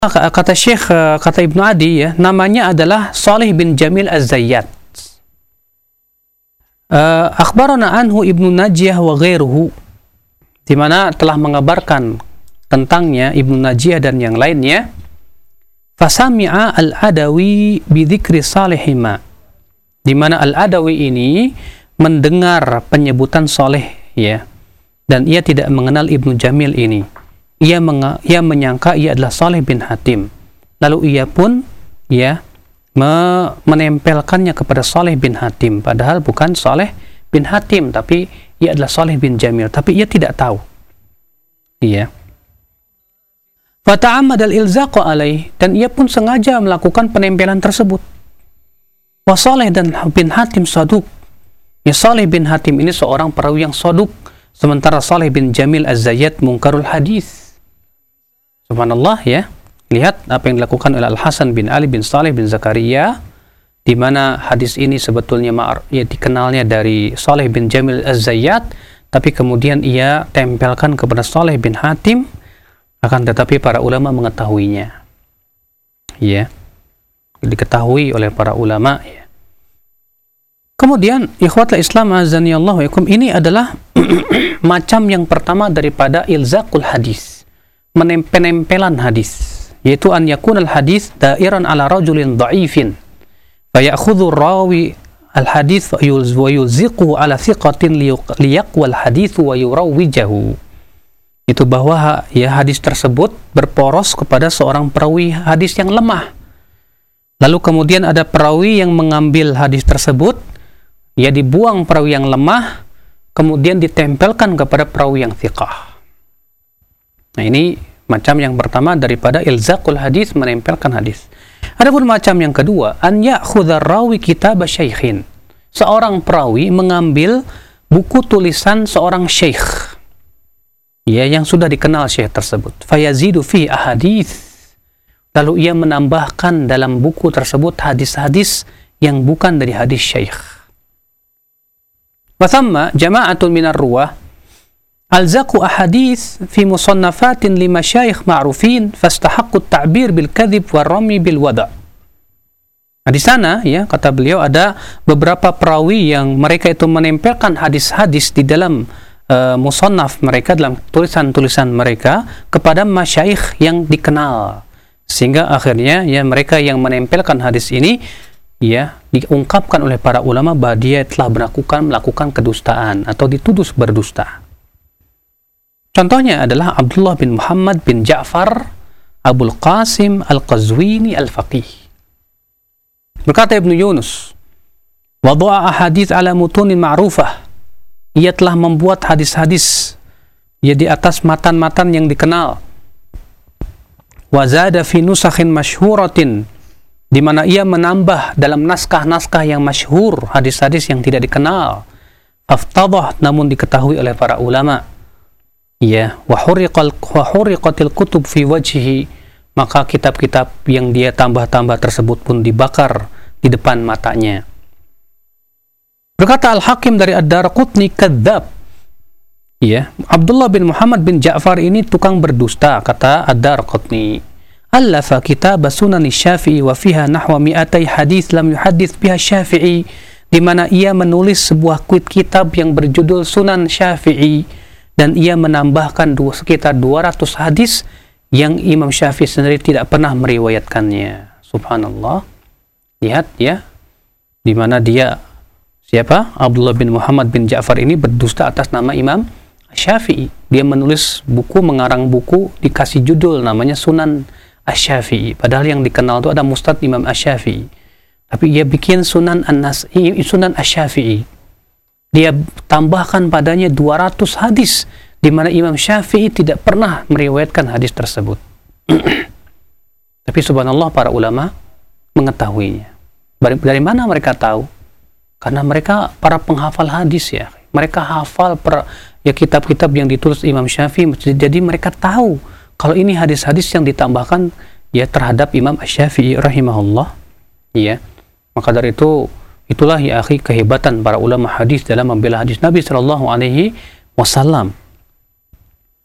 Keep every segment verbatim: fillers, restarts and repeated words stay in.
kata Syekh, kata Ibnu Adi ya, namanya adalah Salih bin Jamil Az-Zayyat. Uh, akhbarana anhu Ibnu Najiyah wa ghairuhu, di mana telah mengabarkan tentangnya Ibnu Najiyah dan yang lainnya. Fasami'a al-Adawi bi dzikri salihima, di mana al-Adawi ini mendengar penyebutan Saleh ya, dan ia tidak mengenal Ibnu Jamil ini. Ia, meng- ia menyangka ia adalah Saleh bin Hatim. Lalu ia pun ya me- menempelkannya kepada Saleh bin Hatim, padahal bukan Saleh bin Hatim, tapi ia adalah Saleh bin Jamil, tapi ia tidak tahu. Iya. Fata'ammad al-ilzaq alaih, dan ia pun sengaja melakukan penempelan tersebut. Wa Saleh dan bin Hatim saduk. Ya, Saleh bin Hatim ini seorang perawi yang saduk, sementara Saleh bin Jamil Az-Zayyat mungkarul hadis. Subhanallah ya. Lihat apa yang dilakukan oleh Al-Hasan bin Ali bin Saleh bin Zakaria, di mana hadis ini sebetulnya ya, dikenalnya dari Saleh bin Jamil Az-Zayyat, tapi kemudian ia tempelkan kepada Saleh bin Hatim, akan tetapi para ulama mengetahuinya. Ya. Diketahui oleh para ulama ya. Kemudian ikhwatul Islam azanillahu wa yakum, ini adalah macam yang pertama daripada ilzaqul hadis, menempelan hadis, yaitu an yakunal hadis dairan ala rajulin dha'ifin fayakhudhu rawi al hadis wa yulziqu ala thiqatin liyaqwal hadis wa yurawwijahu. Itu bahwa ya hadis tersebut berporos kepada seorang perawi hadis yang lemah, lalu kemudian ada perawi yang mengambil hadis tersebut, ya dibuang perawi yang lemah, kemudian ditempelkan kepada perawi yang thiqah. Nah, ini macam yang pertama daripada ilzaqul hadis, menempelkan hadis. Adapun macam yang kedua, an ya'khudha rawi kitab syaikhin. Seorang perawi mengambil buku tulisan seorang syekh, ya, yang sudah dikenal syekh tersebut. Fayazidu fi ahadits. Lalu ia menambahkan dalam buku tersebut hadis-hadis yang bukan dari hadis syekh. Wa thamma jama'atun minar ruwah alzaqu ahadits fi musannafatin li masyayikh ma'rufin fastahaqqu at-ta'bir bil kadhib wa rami bil wada'. Nah, di sana ya, kata beliau, ada beberapa perawi yang mereka itu menempelkan hadis-hadis di dalam uh, musannaf mereka, dalam tulisan-tulisan mereka, kepada masyayikh yang dikenal, sehingga akhirnya ya mereka yang menempelkan hadis ini ya diungkapkan oleh para ulama bahwa dia telah melakukan melakukan kedustaan atau dituduh berdusta. Contohnya adalah Abdullah bin Muhammad bin Ja'far Abul Qasim Al-Qazwini Al-Faqih. Berkata Ibnu Yunus, wada'a ahadits ala mutunin ma'rufah. Ia telah membuat hadis-hadis ya di atas matan-matan yang dikenal. Wa zada fi nusakhin masyhuratin, di mana ia menambah dalam naskah-naskah yang masyhur hadis-hadis yang tidak dikenal. Faftadah, namun diketahui oleh para ulama. Ya, wa huriqal wa huriqatil kutub fi wajhihi, maka kitab-kitab yang dia tambah-tambah tersebut pun dibakar di depan matanya. Berkata Al-Hakim dari Ad-Darqutni, kadzab. Ya, Abdullah bin Muhammad bin Ja'far ini tukang berdusta, kata Ad-Darqutni. Allafa kitab Sunan Syafi'i wa fiha nahwa mi'atai hadis lam yuhaddits biha Syafi'i, di mana ia menulis sebuah kuit kitab yang berjudul Sunan Syafi'i, dan ia menambahkan dua, sekitar dua ratus hadis yang Imam Syafi'i sendiri tidak pernah meriwayatkannya. Subhanallah. Lihat ya, di mana dia, siapa? Abdullah bin Muhammad bin Ja'far ini berdusta atas nama Imam Syafi'i. Dia menulis buku, mengarang buku, dikasih judul namanya Sunan Asy-Syafi'i. Padahal yang dikenal itu ada Mustad Imam Asy-Syafi'i. Tapi dia bikin Sunan An-Nas, Sunan Asy-Syafi'i. Dia tambahkan padanya dua ratus hadis, di mana Imam Syafi'i tidak pernah meriwayatkan hadis tersebut. Tapi subhanallah, para ulama mengetahuinya. Dari, dari mana mereka tahu? Karena mereka para penghafal hadis ya. Mereka hafal per, ya kitab-kitab yang ditulis Imam Syafi'i. Jadi mereka tahu kalau ini hadis-hadis yang ditambahkan ya terhadap Imam Asy-Syafi'i rahimahullah. Ya. Maka dari itu, itulah ya akhi kehebatan para ulama hadis dalam membela hadis Nabi sallallahu alaihi wasallam.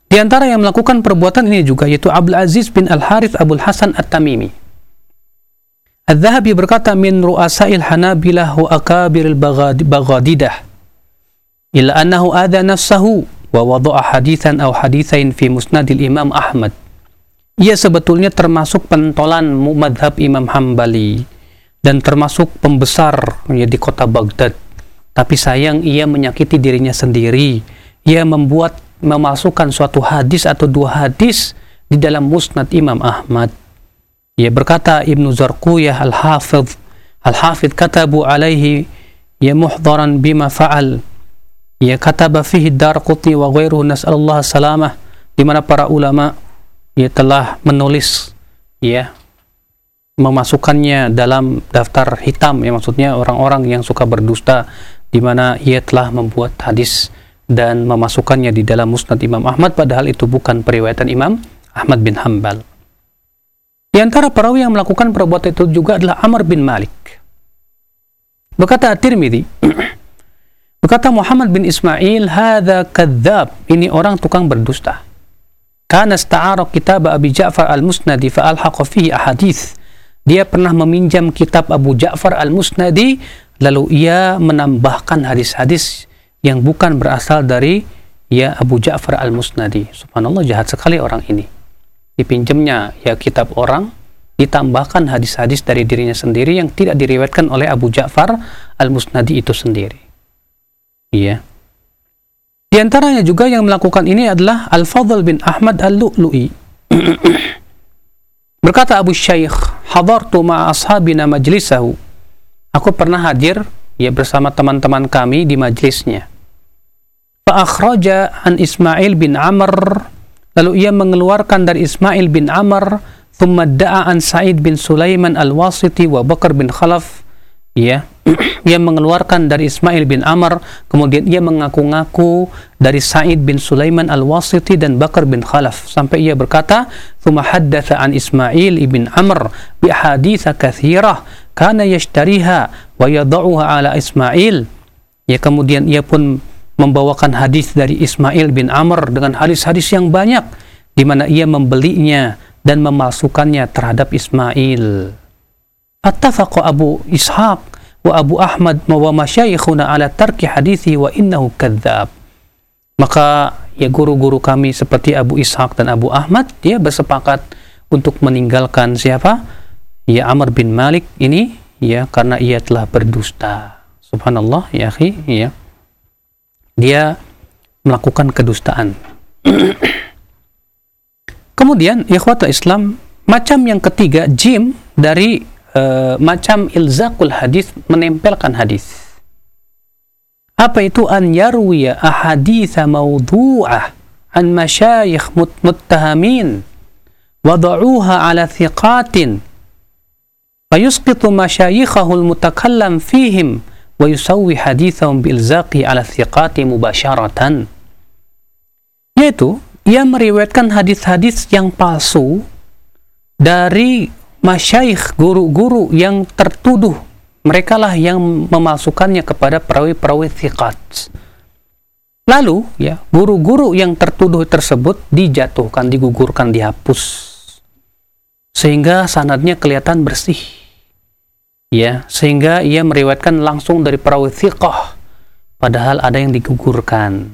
Di antara yang melakukan perbuatan ini juga yaitu Abdul Aziz bin Al-Harith Abul Hasan At-Tamimi. Al-Dhahabi berkata, min ru'asail Hanabilah wa akabiril Baghadidah illa annahu adha nafsahu wa wada'a hadithan aw hadithain fi musnadil Imam Ahmad. Ia sebetulnya termasuk pentolan madhab Imam Hambali dan termasuk pembesar ya, di kota Baghdad. Tapi sayang ia menyakiti dirinya sendiri. Ia membuat memasukkan suatu hadis atau dua hadis di dalam musnad Imam Ahmad. Ia berkata Ibnu Zarquyah Al-Hafidh Al-Hafidh katabu alaihi ya muhdharan bima fa'al. Ya kataba fihi Darqutni wa ghairuhu nas'alullah salamah, di mana para ulama ia telah menulis ya memasukkannya dalam daftar hitam, ya maksudnya orang-orang yang suka berdusta, di mana ia telah membuat hadis dan memasukkannya di dalam musnad Imam Ahmad, padahal itu bukan periwayatan Imam Ahmad bin Hanbal. Di antara perawi yang melakukan perbuatan itu juga adalah Amr bin Malik. Berkata At-Tirmidzi, berkata Muhammad bin Ismail, hadza kadzdzab, ini orang tukang berdusta. Kana ista'ara kitab Abi Ja'far Al-Musnadi fa alhaqa fihi ahadits. Dia pernah meminjam kitab Abu Ja'far Al-Musnadi, lalu ia menambahkan hadis-hadis yang bukan berasal dari ya Abu Ja'far Al-Musnadi. Subhanallah, jahat sekali orang ini. Dipinjamnya ya kitab orang, ditambahkan hadis-hadis dari dirinya sendiri yang tidak diriwayatkan oleh Abu Ja'far Al-Musnadi itu sendiri. Iya. Di antaranya juga yang melakukan ini adalah Al-Fadl bin Ahmad Al-Lu'lu'i. Berkata Abu Syaikh, hadartu ma'a ashabina majlisahu. Aku pernah hadir ya bersama teman-teman kami di majlisnya. Fa akhraja an Ismail bin Amr, lalu ia mengeluarkan dari Ismail bin Amr, thumma da'a an Sa'id bin Sulaiman Al-Wasiti wa Bakar bin Khalaf. Ya, ia mengeluarkan dari Ismail bin Amr, kemudian ia mengaku-ngaku dari Sa'id bin Sulaiman Al-Wasiti dan Bakar bin Khalaf, sampai ia berkata, "Tsumma haddatsa an Ismail ibn Amr bi ahadits katsirah kana yashtariha wa yad'uha ala Ismail." Ya, kemudian ia pun membawakan hadis dari Ismail bin Amr dengan hadis-hadis yang banyak, di mana ia membelinya dan memalsukannya terhadap Ismail. Fattafaqa Abu Ishaq wa Abu Ahmad wa masyayikhuna ala tarki hadithi wa innahu kadzdzab. Maka ya guru-guru kami seperti Abu Ishaq dan Abu Ahmad, dia bersepakat untuk meninggalkan siapa? Ya Amr bin Malik ini ya karena ia telah berdusta. Subhanallah ya akhi, ya. Dia melakukan kedustaan. Kemudian ikhwatul Islam, macam yang ketiga, jim dari Uh, macam ilzaqul hadis, menempelkan hadis. Apa itu? An yarwiya ahaditha mawdu'ah an masyayikh mut muttahamin wada'uha ala thiqatin fayusqitu masyayikhahul mutakallam fihim wa yusawwi hadithahum bilzaqi ala thiqati mubasharatan. Yaitu ia meriwayatkan hadis-hadis yang palsu dari masyaikh, guru-guru yang tertuduh, merekalah yang memalsukannya kepada perawi-perawi thiqat. Lalu ya guru-guru yang tertuduh tersebut dijatuhkan, digugurkan, dihapus, sehingga sanadnya kelihatan bersih. Ya, sehingga ia meriwayatkan langsung dari perawi thiqah, padahal ada yang digugurkan.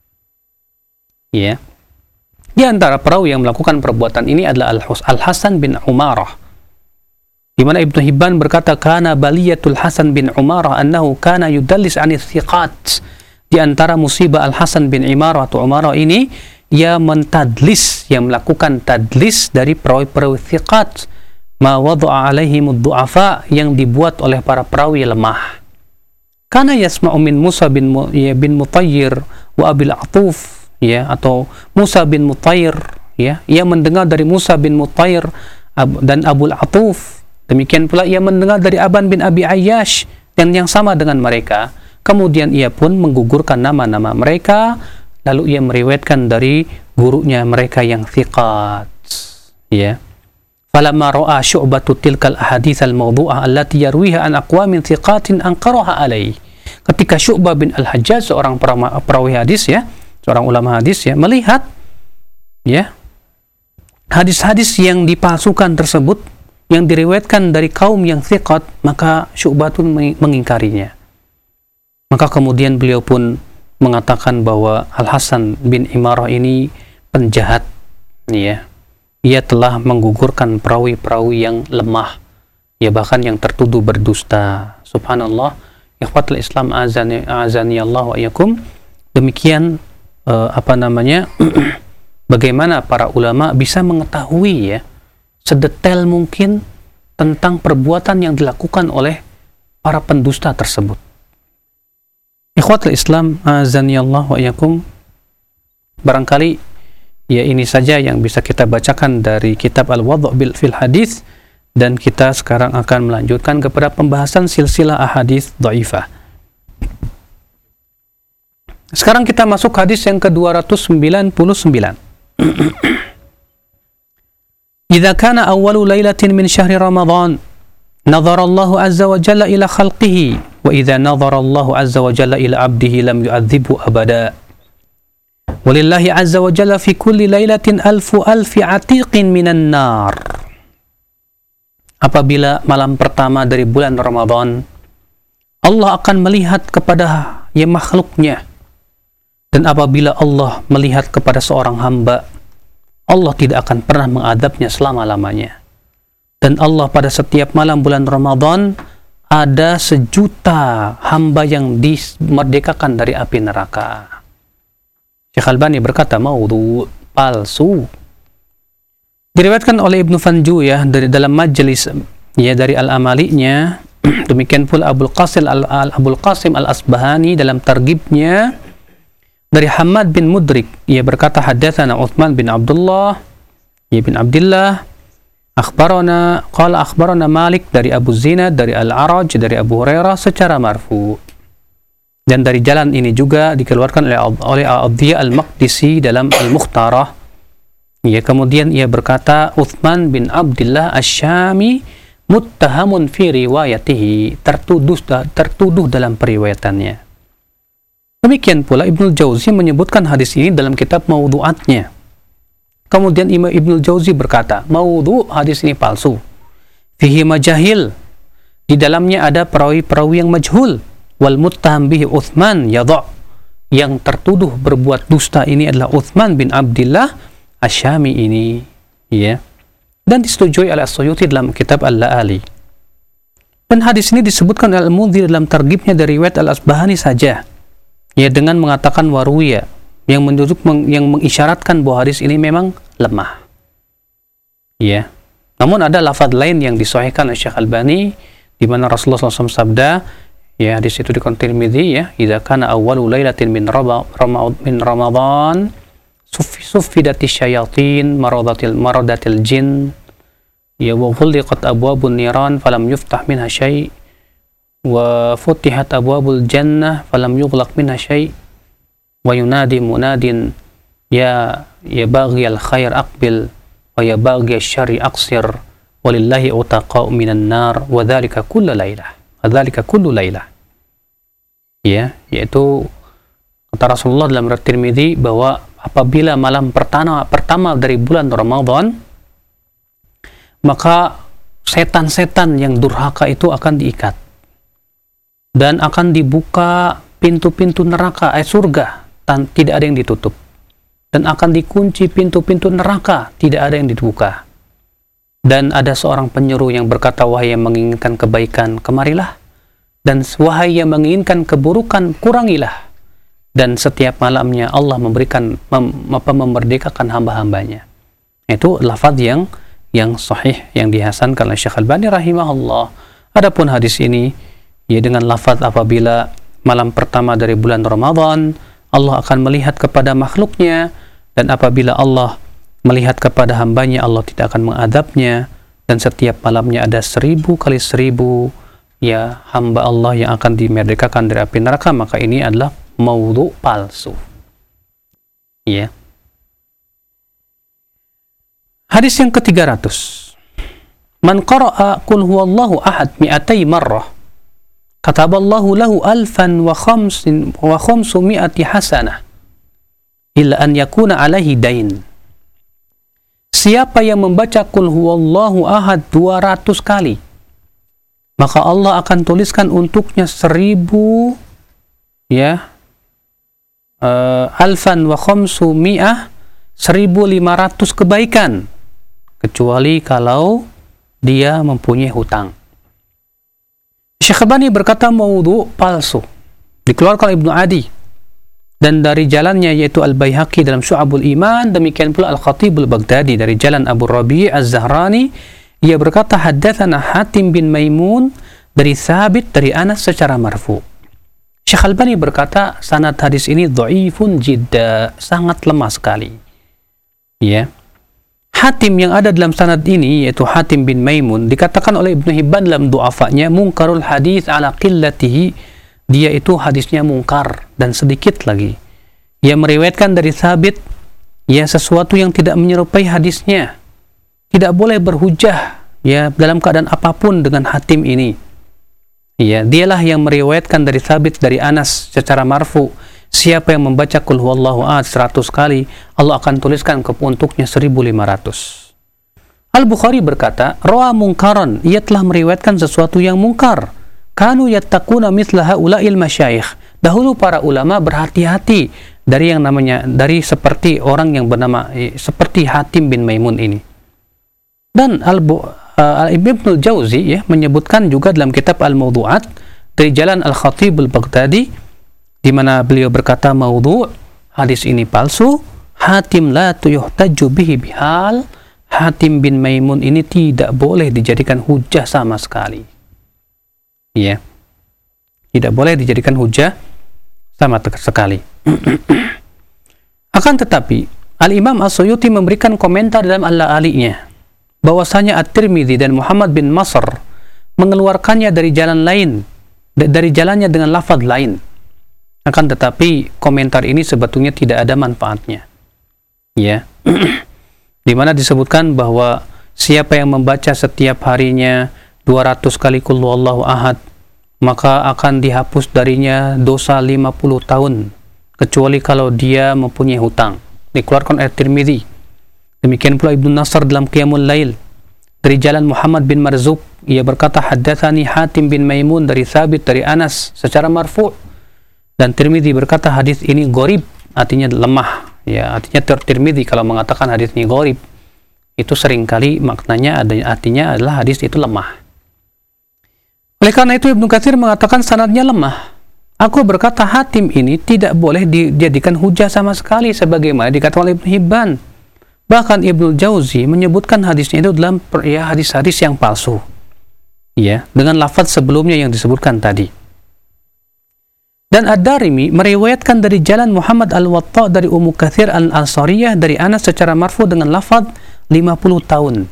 Ya. Di antara perawi yang melakukan perbuatan ini adalah Al-Hasan bin Umarah, di mana Ibnu Hibban berkata, kana baliyatul Hasan bin Umarah annahu kana yudallis anis thiqat. Di antara musibah Al-Hasan bin Umarah atau Umarah ini, ia mentadlis, yang melakukan tadlis dari perawi-perawi thiqat, ma wada'a alaihim ad-du'afa, yang dibuat oleh para perawi lemah. Kana yasma'u min Musa bin ya, bin Mutayyir wa Abil Atuf, ya, atau Musa bin Mutayyir, ya, ia mendengar dari Musa bin Mutayyir dan Abul Atuf. Demikian pula ia mendengar dari Aban bin Abi Ayyash dan yang sama dengan mereka. Kemudian ia pun menggugurkan nama-nama mereka, lalu ia meriwayatkan dari gurunya mereka yang thiqat. Ya. Falamma ra'a Syu'batu tilkal ahadits al-mawdu'ah allati yarwiha an aqwamin thiqatin anqaraha alaihi. Ketika Syu'bah bin Al-Hajjaj, seorang perawi hadis ya, seorang ulama hadis ya, melihat Ya. Hadis-hadis yang dipalsukan tersebut yang diriwayatkan dari kaum yang thiqat, maka Syu'batun mengingkarinya. Maka kemudian beliau pun mengatakan bahwa Al-Hasan bin Imarah ini penjahat, ya. Ia telah menggugurkan perawi-perawi yang lemah, ya, bahkan yang tertuduh berdusta. Subhanallah. Ikhwatul Islam azani azani Allah wa iyyakum. Demikian uh, apa namanya? bagaimana para ulama bisa mengetahui, ya, sedetail mungkin tentang perbuatan yang dilakukan oleh para pendusta tersebut. Ikhwatul Islam azani Allah wa iyyakum. Barangkali ya ini saja yang bisa kita bacakan dari kitab Al-Wadhu' bil fil Hadis, dan kita sekarang akan melanjutkan kepada pembahasan silsilah ahadits dhaifah. Sekarang kita masuk hadis yang ke dua ratus sembilan puluh sembilan. Idza kana awwalu lailatin min syahri Ramadan, nadhara Allah azza wa jalla ila khalqihi, wa idza nadhara Allah azza wa jalla ila 'abdihi lam yu'adzibhu abada. Walillahi azza wa jalla fi kulli lailatin alfu alfi atiqin minan nar. Apabila malam pertama dari bulan Ramadan, Allah akan melihat kepada ya makhluknya. Dan apabila Allah melihat kepada seorang hamba, Allah tidak akan pernah mengadabnya selama-lamanya. Dan Allah pada setiap malam bulan Ramadan ada sejuta hamba yang dimerdekakan dari api neraka. Syekh Albani berkata maudhu, palsu. Diriwayatkan oleh Ibnu Fanju, ya, dari dalam majelis, ya, dari Al-Amali'nya. Demikian pula Abul Qasim al, al Abul Qasim Al-Asbahani dalam targhibnya dari Hamad bin Mudrik, ia berkata hadatsana Utsman bin Abdullah ya bin Abdullah akhbarana qala akhbarana Malik dari Abu Zinad dari Al-Araj dari Abu Hurairah secara marfu. Dan dari jalan ini juga dikeluarkan oleh oleh Adhiya Al-Maqdisi dalam Al-Mukhtarah. Ya, kemudian ia berkata Utsman bin Abdullah Asy-Syami muttahamun fi riwayatihi, tertuduh tertuduh dalam periwayatannya. Demikian pula Ibnu Jauzi menyebutkan hadis ini dalam kitab Maudhu'atnya. Kemudian Imam Ibnu Jauzi berkata, maudhu' hadis ini palsu. Fihi majahil, di dalamnya ada perawi-perawi yang majhul. Wal muttaham bihi Utsman yadha', yang tertuduh berbuat dusta ini adalah Utsman bin Abdullah Asy-Syami ini, ya. Dan disetujui oleh As-Suyuti dalam kitab Al-La'ali. Dan hadis ini disebutkan oleh Al-Mundhir dalam targhibnya dari riwayat Al-Asbahani saja, ya, dengan mengatakan waruya, yang menunjuk yang mengisyaratkan bahwa hadis ini memang lemah, ya. Namun ada lafaz lain yang disahihkan oleh Syekh Albani, di mana Rasulullah shallallahu alaihi wasallam sabda, ya, hadis itu dikutip Tirmidzi, ya, idza kana awwalu lailatin min Ramadan suffidati syayatin maradatil maradatil jin, ya, wa ghulqat abwabun niran falam yuftah minha syai' wa futihat abwabul jannah falam yughlaq minha syai' wa yunadi munadin ya ya baghiyal khair aqbil wa ya baghiyal syarri aqsir walillahi utaqa'u minan nar wa dzalika kullu lailah wa dzalika kullu lailah, ya, yaitu kata Rasulullah dalam riwayat Tirmidzi bahwa apabila malam pertama pertama dari bulan Ramadan, maka setan-setan yang durhaka itu akan diikat dan akan dibuka pintu-pintu neraka, eh surga, dan tidak ada yang ditutup, dan akan dikunci pintu-pintu neraka, tidak ada yang dibuka. Dan ada seorang penyeru yang berkata, wahai yang menginginkan kebaikan, kemarilah, dan wahai yang menginginkan keburukan, kurangilah. Dan setiap malamnya Allah memberikan mem, apa, memerdekakan hamba-hambanya. Itu lafaz yang yang sahih yang dihasankan oleh Syekh Albani rahimahullah. Adapun hadis ini, ya, dengan lafaz apabila malam pertama dari bulan Ramadan Allah akan melihat kepada makhluknya, dan apabila Allah melihat kepada hambanya Allah tidak akan mengadabnya, dan setiap malamnya ada seribu kali seribu, ya, hamba Allah yang akan dimerdekakan dari api neraka, maka ini adalah maudhu' palsu, ya. Hadis yang ketiga ratus. Man qara'a qul huwallahu ahad mi'atai marrah kataballahu lahu alfan wa khamsin wa khamsu mi'ati hasanah illa an yakuna alaihi dain. siapa yang membaca qul huwallahu ahad dua ratus kali, maka Allah akan tuliskan untuknya seribu ya uh, alfan wa khamsu mi'ah, seribu lima ratus kebaikan, kecuali kalau dia mempunyai hutang. Syekh Albani berkata maudhu, palsu, dikeluarkan Ibnu Adi dan dari jalannya yaitu Al-Baihaqi dalam Syu'abul Iman, demikian pula Al-Khatib Al-Baghdadi dari jalan Abu Rabi' Az-Zahrani. Ia berkata haddatsana Hatim bin Maimun dari Thabit dari Anas secara marfu. Syekh Albani berkata sanad hadis ini dhaifun jidda, sangat lemah sekali. Ya. Hatim yang ada dalam sanad ini yaitu Hatim bin Maimun dikatakan oleh Ibnu Hibban dalam du'afanya munkarul hadis ala qillatihi, dia itu hadisnya mungkar dan sedikit lagi. Ia meriwayatkan dari Thabit ya sesuatu yang tidak menyerupai hadisnya. Tidak boleh berhujah ya dalam keadaan apapun dengan Hatim ini. Ya, dialah yang meriwayatkan dari Thabit dari Anas secara marfu, siapa yang membaca qul huwallahu ahad seratus kali, Allah akan tuliskan ke untuknya seribu lima ratus. Al-Bukhari berkata, rawa mungkaran, ia telah meriwayatkan sesuatu yang mungkar. Kanu yattaquna mithla haula'il masyayikh. Dahulu para ulama berhati-hati dari yang namanya dari seperti orang yang bernama eh, seperti Hatim bin Maimun ini. Dan Al-Bu uh, Ibnu Jauzi ya menyebutkan juga dalam kitab Al-Mawdu'at dari jalan Al-Khatib Al-Baghdadi, di mana beliau berkata maudhu', hadis ini palsu. Hatim la yuhtaju bihi bihal, Hatim bin Maimun ini tidak boleh dijadikan hujah sama sekali. Ya. Tidak boleh dijadikan hujah sama sekali. Akan tetapi Al-Imam As-Suyuti memberikan komentar dalam Al-La'ali'nya bahwasanya At-Tirmidzi dan Muhammad bin Masr mengeluarkannya dari jalan lain, dari jalannya dengan lafaz lain. Akan tetapi komentar ini sebetulnya tidak ada manfaatnya. Ya. Di mana disebutkan bahwa siapa yang membaca setiap harinya dua ratus kali qul huwallahu ahad, maka akan dihapus darinya dosa lima puluh tahun, kecuali kalau dia mempunyai hutang. Dikeluarkan oleh Tirmidzi. Demikian pula Ibnu Nasr dalam Qiyamul Lail dari jalan Muhammad bin Marzuq, ia berkata haddatsani Hatim bin Maimun dari Thabit dari Anas secara marfu'. Dan Tirmidzi berkata hadis ini gharib, artinya lemah. Ya, artinya Tirmidzi kalau mengatakan hadis ini gharib, itu seringkali maknanya ada artinya adalah hadis itu lemah. Oleh karena itu Ibnu Katsir mengatakan sanadnya lemah. Aku berkata Hatim ini tidak boleh dijadikan hujah sama sekali sebagaimana dikatakan oleh Ibnu Hibban. Bahkan Ibnu Jauzi menyebutkan hadisnya itu dalam ya hadis-hadis yang palsu. Ya, dengan lafaz sebelumnya yang disebutkan tadi. Dan Ad-Darimi meriwayatkan dari jalan Muhammad Al-Watta dari Ummu Katsir Al-Ansariyah dari Anas secara marfu dengan lafaz lima puluh tahun.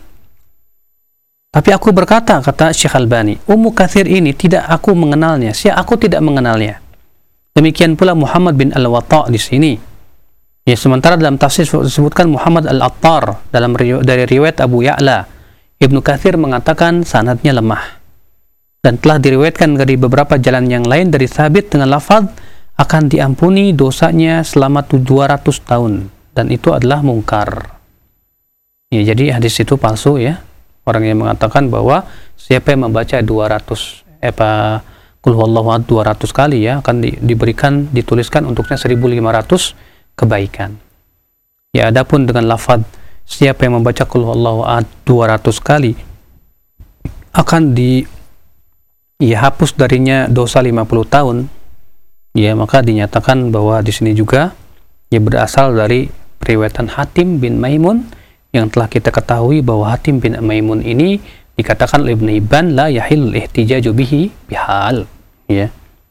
Tapi aku berkata, kata Syekh Albani, Ummu Katsir ini tidak aku mengenalnya, si aku tidak mengenalnya. Demikian pula Muhammad bin Al-Watta di sini. Ya, sementara dalam tafsir disebutkan Muhammad Al-Attar dalam dari riwayat Abu Ya'la. Ibnu Katsir mengatakan sanadnya lemah. Dan telah diriwayatkan dari beberapa jalan yang lain dari Thabit dengan lafaz akan diampuni dosanya selama dua ratus tahun, dan itu adalah mungkar. Ya, jadi hadis itu palsu ya. Orang yang mengatakan bahwa siapa yang membaca dua ratus apa qul huwallahu ahad dua ratus kali ya akan di, diberikan dituliskan untuknya seribu lima ratus kebaikan. Ya, adapun dengan lafaz siapa yang membaca qul huwallahu ahad dua ratus kali akan di ya hapus darinya dosa lima puluh tahun, ya maka dinyatakan bahwa di sini juga ya berasal dari periwayatan Hatim bin Maimun yang telah kita ketahui bahwa Hatim bin Maimun ini dikatakan oleh Ibnu Hibban la yahil ihtijaju bihi bihal, ya.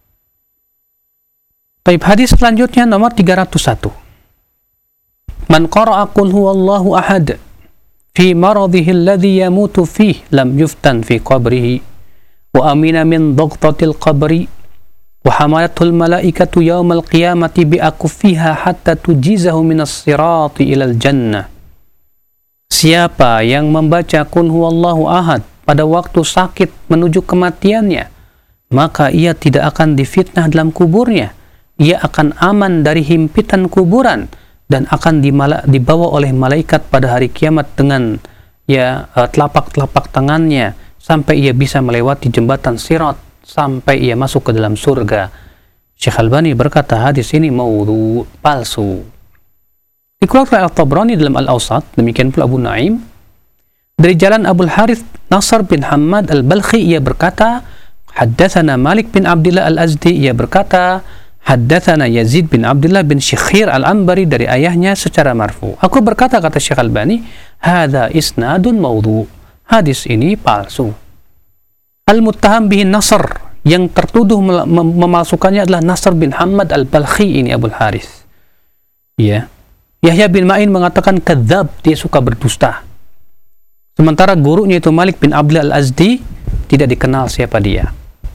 Baik, hadis selanjutnya nomor tiga ratus satu. Man qara'a qul huwallahu ahad fi maradhihi alladhi yamutu fihi lam yuftan fi qabrihi wa amina min dhaghtatil qabri wa hamalatul malaikatu yawmal qiyamati bi akuffiha hatta tujizahu minas sirati ilal jannah. Siapa yang membaca qul huwallahu ahad pada waktu sakit menuju kematiannya, maka ia tidak akan difitnah dalam kuburnya, ia akan aman dari himpitan kuburan dan akan dimala, dibawa oleh malaikat pada hari kiamat dengan ya telapak-telapak tangannya sampai ia bisa melewati jembatan Sirat sampai ia masuk ke dalam surga. Syekh Albani berkata hadis ini maudhu, palsu. Dikeluarkan Al-Tabrani dalam Al-Awsat, demikian pula Abu Naim dari jalan Abul Harith Nasr bin Hamad Al-Balkhi, ia berkata haddatsana Malik bin Abdullah Al-Azdi, ia berkata haddatsana Yazid bin Abdullah bin Syikhir Al-Ambari dari ayahnya secara marfu. Aku berkata, kata Syekh Albani, hadza isnadun maudhu, hadis ini palsu. Al-muttaham bihi Nasr, yang tertuduh mem memalsukannya adalah Nasr bin Hamad Al-Balkhi ini Abul Harith. Ya. Yahya bin Ma'in mengatakan kadzab, dia suka berdusta. Sementara gurunya itu Malik bin Abdullah Al-Azdi tidak dikenal siapa dia.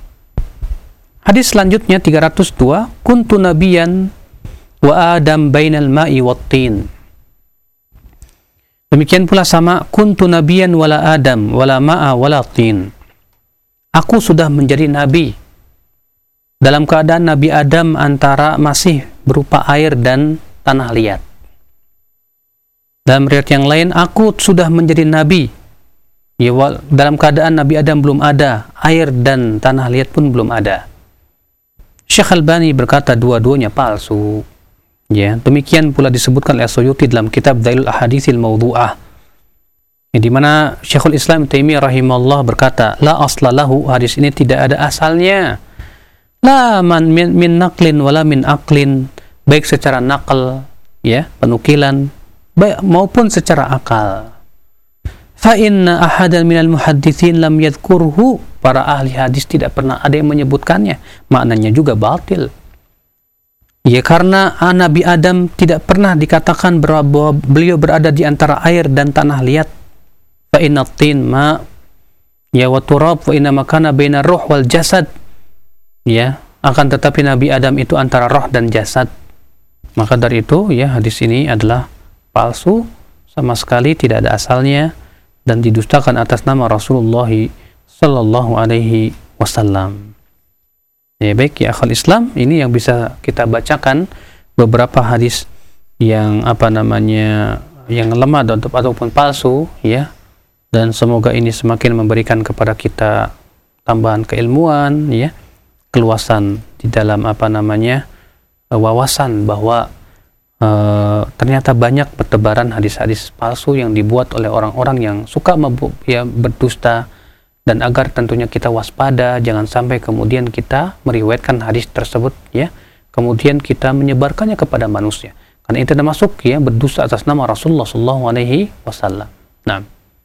Hadis selanjutnya tiga ratus dua, kuntu nabiyan wa adam bainal ma'i wat-tin. Demikian pula sama kuntu nabiyan wala adam wala ma'a wala tin. Aku sudah menjadi nabi dalam keadaan Nabi Adam antara masih berupa air dan tanah liat. Dalam riwayat yang lain, aku sudah menjadi nabi ya, dalam keadaan Nabi Adam belum ada, air dan tanah liat pun belum ada. Syekh Albani berkata dua-duanya palsu. Ya, demikian pula disebutkan oleh Suyuti dalam kitab Dalil Ahaditsil Mawdu'ah, ya, di mana Syekhul Islam Taimiyah rahimahullah berkata, la aslalahu, hadis ini tidak ada asalnya. La man min, min naqlin wala min aqlin, baik secara naql ya, penukilan, baik maupun secara akal. Fa inna ahadan minal muhadditsin lam yadhkurhu, para ahli hadis tidak pernah ada yang menyebutkannya, maknanya juga batil. Ya, karena Nabi Adam tidak pernah dikatakan bahwa beliau berada di antara air dan tanah liat. Fa inna tin ma ya wa turab wa inna makana baina ruh wal jasad. Ya, akan tetapi Nabi Adam itu antara roh dan jasad. Maka dari itu ya, hadis ini adalah palsu, sama sekali tidak ada asalnya dan didustakan atas nama Rasulullah sallallahu alaihi wasallam. Ya, baik ya akhul Islam, ini yang bisa kita bacakan beberapa hadis yang apa namanya yang lemah atau ataupun palsu ya, dan semoga ini semakin memberikan kepada kita tambahan keilmuan ya, keluasan di dalam apa namanya wawasan bahwa Uh, ternyata banyak bertebaran hadis-hadis palsu yang dibuat oleh orang-orang yang suka ya, berdusta, dan agar tentunya kita waspada jangan sampai kemudian kita meriwayatkan hadis tersebut ya, kemudian kita menyebarkannya kepada manusia, karena itu termasuk ya berdusta atas nama Rasulullah sallallahu alaihi wasallam. Nah,